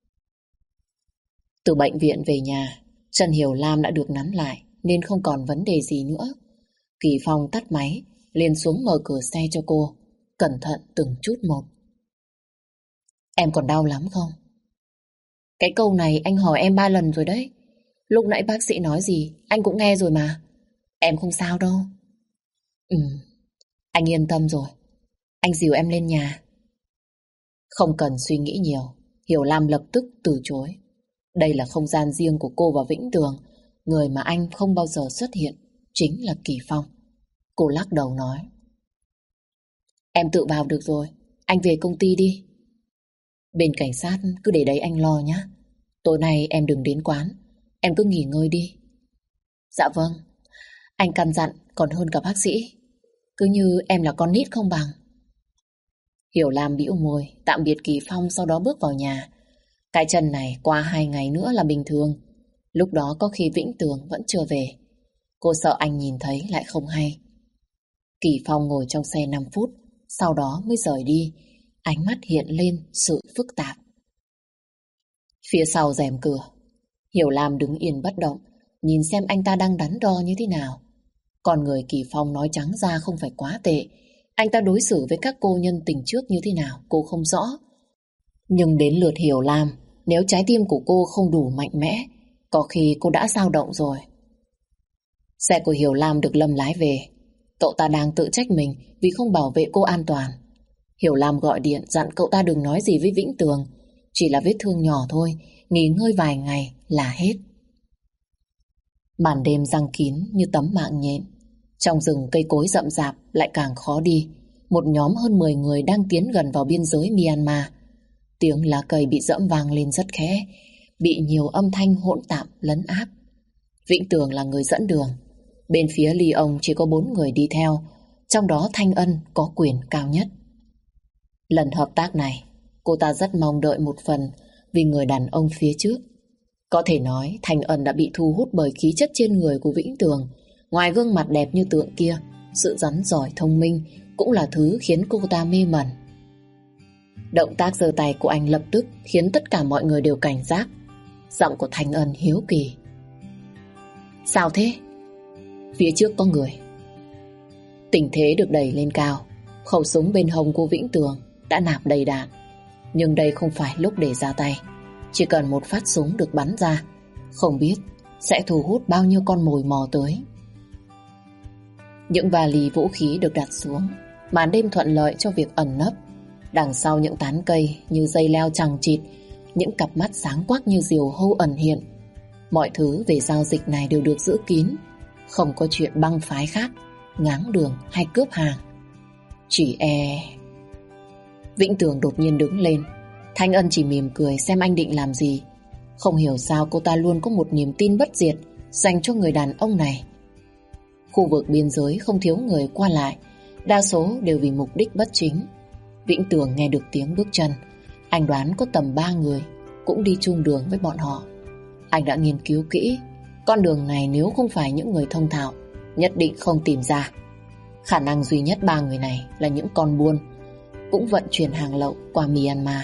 Từ bệnh viện về nhà, Trần Hiểu Lam đã được nắn lại nên không còn vấn đề gì nữa. Kỳ Phong tắt máy, liền xuống mở cửa xe cho cô, cẩn thận từng chút một. Em còn đau lắm không? Cái câu này anh hỏi em ba lần rồi đấy. Lúc nãy bác sĩ nói gì anh cũng nghe rồi mà. Em không sao đâu. Ừ, anh yên tâm rồi. Anh dìu em lên nhà. Không cần suy nghĩ nhiều, Hiểu Lam lập tức từ chối. Đây là không gian riêng của cô và Vĩnh Tường. Người mà anh không bao giờ xuất hiện chính là Kỳ Phong. Cô lắc đầu nói. Em tự vào được rồi, anh về công ty đi. Bên cảnh sát cứ để đấy anh lo nhé. Tối nay em đừng đến quán, em cứ nghỉ ngơi đi. Dạ vâng, anh căn dặn còn hơn cả bác sĩ. Cứ như em là con nít không bằng. Hiểu Lam bĩu môi tạm biệt Kỳ Phong, sau đó bước vào nhà. Cái chân này qua hai ngày nữa là bình thường. Lúc đó có khi Vĩnh Tường vẫn chưa về. Cô sợ anh nhìn thấy lại không hay. Kỳ Phong ngồi trong xe năm phút, sau đó mới rời đi. Ánh mắt hiện lên sự phức tạp. Phía sau rèm cửa, Hiểu Lam đứng yên bất động, nhìn xem anh ta đang đắn đo như thế nào. Còn người Kỳ Phong nói trắng ra không phải quá tệ. Anh ta đối xử với các cô nhân tình trước như thế nào cô không rõ. Nhưng đến lượt Hiểu Lam, nếu trái tim của cô không đủ mạnh mẽ, có khi cô đã dao động rồi. Xe của Hiểu Lam được Lâm lái về. Cậu ta đang tự trách mình vì không bảo vệ cô an toàn. Hiểu Lam gọi điện dặn cậu ta đừng nói gì với Vĩnh Tường. Chỉ là vết thương nhỏ thôi, nghỉ ngơi vài ngày là hết. Màn đêm giăng kín như tấm mạng nhện. Trong rừng cây cối rậm rạp lại càng khó đi. Một nhóm hơn mười người đang tiến gần vào biên giới Myanmar. Tiếng lá cây bị dẫm vang lên rất khẽ, bị nhiều âm thanh hỗn tạp lấn áp. Vĩnh Tường là người dẫn đường. Bên phía Ly ông chỉ có bốn người đi theo, trong đó Thanh Ân có quyền cao nhất. Lần hợp tác này, cô ta rất mong đợi một phần vì người đàn ông phía trước. Có thể nói Thanh Ân đã bị thu hút bởi khí chất trên người của Vĩnh Tường. Ngoài gương mặt đẹp như tượng kia, sự rắn giỏi thông minh cũng là thứ khiến cô ta mê mẩn. Động tác giơ tay của anh lập tức khiến tất cả mọi người đều cảnh giác. Giọng của Thanh Ân hiếu kỳ. Sao thế? Phía trước có người. Tình thế được đẩy lên cao. Khẩu súng bên hông của Vĩnh Tường đã nạp đầy đạn. Nhưng đây không phải lúc để ra tay. Chỉ cần một phát súng được bắn ra, không biết sẽ thu hút bao nhiêu con mồi mò tới. Những vali vũ khí được đặt xuống. Màn đêm thuận lợi cho việc ẩn nấp. Đằng sau những tán cây như dây leo chằng chịt, những cặp mắt sáng quắc như diều hâu ẩn hiện. Mọi thứ về giao dịch này đều được giữ kín. Không có chuyện băng phái khác ngáng đường hay cướp hàng. Chỉ e... Vĩnh Tường đột nhiên đứng lên. Thanh Ân chỉ mỉm cười xem anh định làm gì. Không hiểu sao cô ta luôn có một niềm tin bất diệt dành cho người đàn ông này. Khu vực biên giới không thiếu người qua lại, đa số đều vì mục đích bất chính. Vĩnh Tường nghe được tiếng bước chân. Anh đoán có tầm ba người cũng đi chung đường với bọn họ. Anh đã nghiên cứu kỹ. Con đường này nếu không phải những người thông thạo, nhất định không tìm ra. Khả năng duy nhất ba người này là những con buôn, cũng vận chuyển hàng lậu qua Myanmar.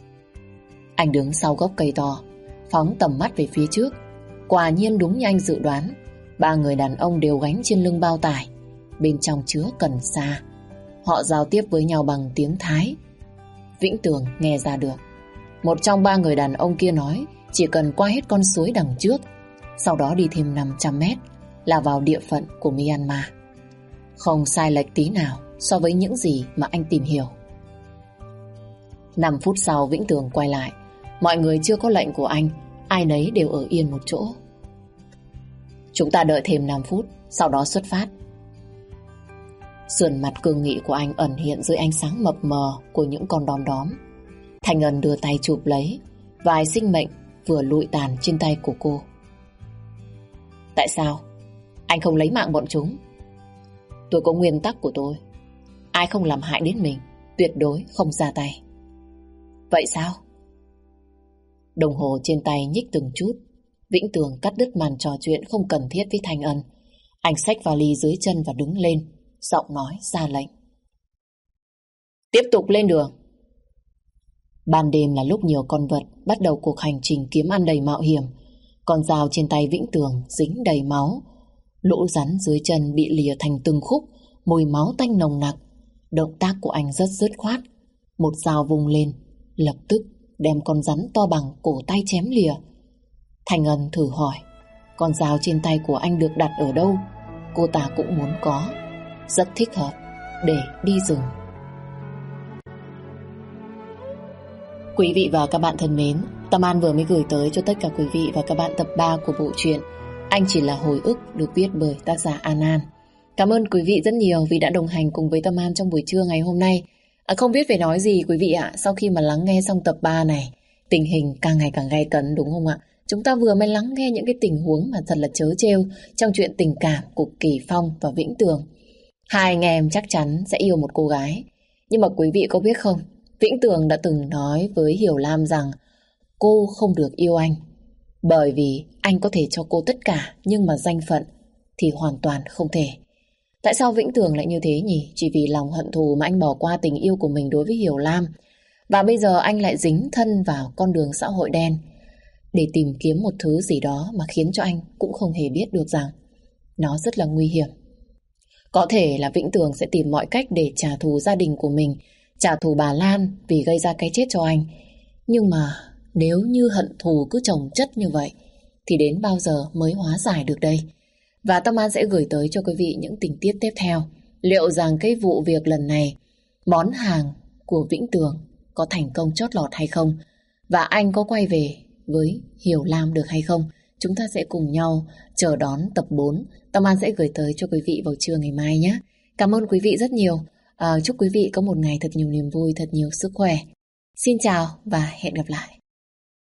Anh đứng sau gốc cây to, phóng tầm mắt về phía trước. Quả nhiên đúng như anh dự đoán, ba người đàn ông đều gánh trên lưng bao tải, bên trong chứa cần sa. Họ giao tiếp với nhau bằng tiếng Thái. Vĩnh Tường nghe ra được. Một trong ba người đàn ông kia nói chỉ cần qua hết con suối đằng trước, sau đó đi thêm năm trăm mét là vào địa phận của Myanmar. Không sai lệch tí nào so với những gì mà anh tìm hiểu. Năm phút sau Vĩnh Tường quay lại. Mọi người chưa có lệnh của anh, ai nấy đều ở yên một chỗ. Chúng ta đợi thêm năm phút, sau đó xuất phát. Sườn mặt cương nghị của anh ẩn hiện dưới ánh sáng mập mờ của những con đom đóm. Thanh Ân đưa tay chụp lấy vài sinh mệnh vừa lụi tàn trên tay của cô. Tại sao anh không lấy mạng bọn chúng? Tôi có nguyên tắc của tôi. Ai không làm hại đến mình, tuyệt đối không ra tay. Vậy sao? Đồng hồ trên tay nhích từng chút. Vĩnh Tường cắt đứt màn trò chuyện không cần thiết với Thanh Ân. Anh xách vali dưới chân và đứng lên, giọng nói ra lệnh. Tiếp tục lên đường. Ban đêm là lúc nhiều con vật bắt đầu cuộc hành trình kiếm ăn đầy mạo hiểm. Con dao trên tay Vĩnh Tường dính đầy máu. Lỗ rắn dưới chân bị lìa thành từng khúc, mùi máu tanh nồng nặc. Động tác của anh rất dứt khoát. Một dao vung lên, lập tức đem con rắn to bằng cổ tay chém lìa. Thanh Ân thử hỏi, con dao trên tay của anh được đặt ở đâu? Cô ta cũng muốn có. Rất thích hợp để đi rừng. Quý vị và các bạn thân mến, Tâm An vừa mới gửi tới cho tất cả quý vị và các bạn tập ba của bộ truyện Anh Chỉ Là Hồi Ức, được viết bởi tác giả An An. Cảm ơn quý vị rất nhiều vì đã đồng hành cùng với Tâm An trong buổi trưa ngày hôm nay. À, không biết phải nói gì quý vị ạ. Sau khi mà lắng nghe xong tập ba này, tình hình càng ngày càng gay cấn đúng không ạ? Chúng ta vừa mới lắng nghe những cái tình huống mà thật là trớ trêu trong chuyện tình cảm của Kỳ Phong và Vĩnh Tường. Hai anh em chắc chắn sẽ yêu một cô gái. Nhưng mà quý vị có biết không, Vĩnh Tường đã từng nói với Hiểu Lam rằng cô không được yêu anh, bởi vì anh có thể cho cô tất cả, nhưng mà danh phận thì hoàn toàn không thể. Tại sao Vĩnh Tường lại như thế nhỉ? Chỉ vì lòng hận thù mà anh bỏ qua tình yêu của mình đối với Hiểu Lam. Và bây giờ anh lại dính thân vào con đường xã hội đen để tìm kiếm một thứ gì đó mà khiến cho anh cũng không hề biết được rằng nó rất là nguy hiểm. Có thể là Vĩnh Tường sẽ tìm mọi cách để trả thù gia đình của mình, trả thù bà Lan vì gây ra cái chết cho anh. Nhưng mà nếu như hận thù cứ chồng chất như vậy thì đến bao giờ mới hóa giải được đây? Và Tâm An sẽ gửi tới cho quý vị những tình tiết tiếp theo. Liệu rằng cái vụ việc lần này, món hàng của Vĩnh Tường có thành công chót lọt hay không? Và anh có quay về với Hiểu Lam được hay không? Chúng ta sẽ cùng nhau chờ đón tập bốn. Tâm An sẽ gửi tới cho quý vị vào trưa ngày mai nhé. Cảm ơn quý vị rất nhiều. À, chúc quý vị có một ngày thật nhiều niềm vui, thật nhiều sức khỏe. Xin chào và hẹn gặp lại.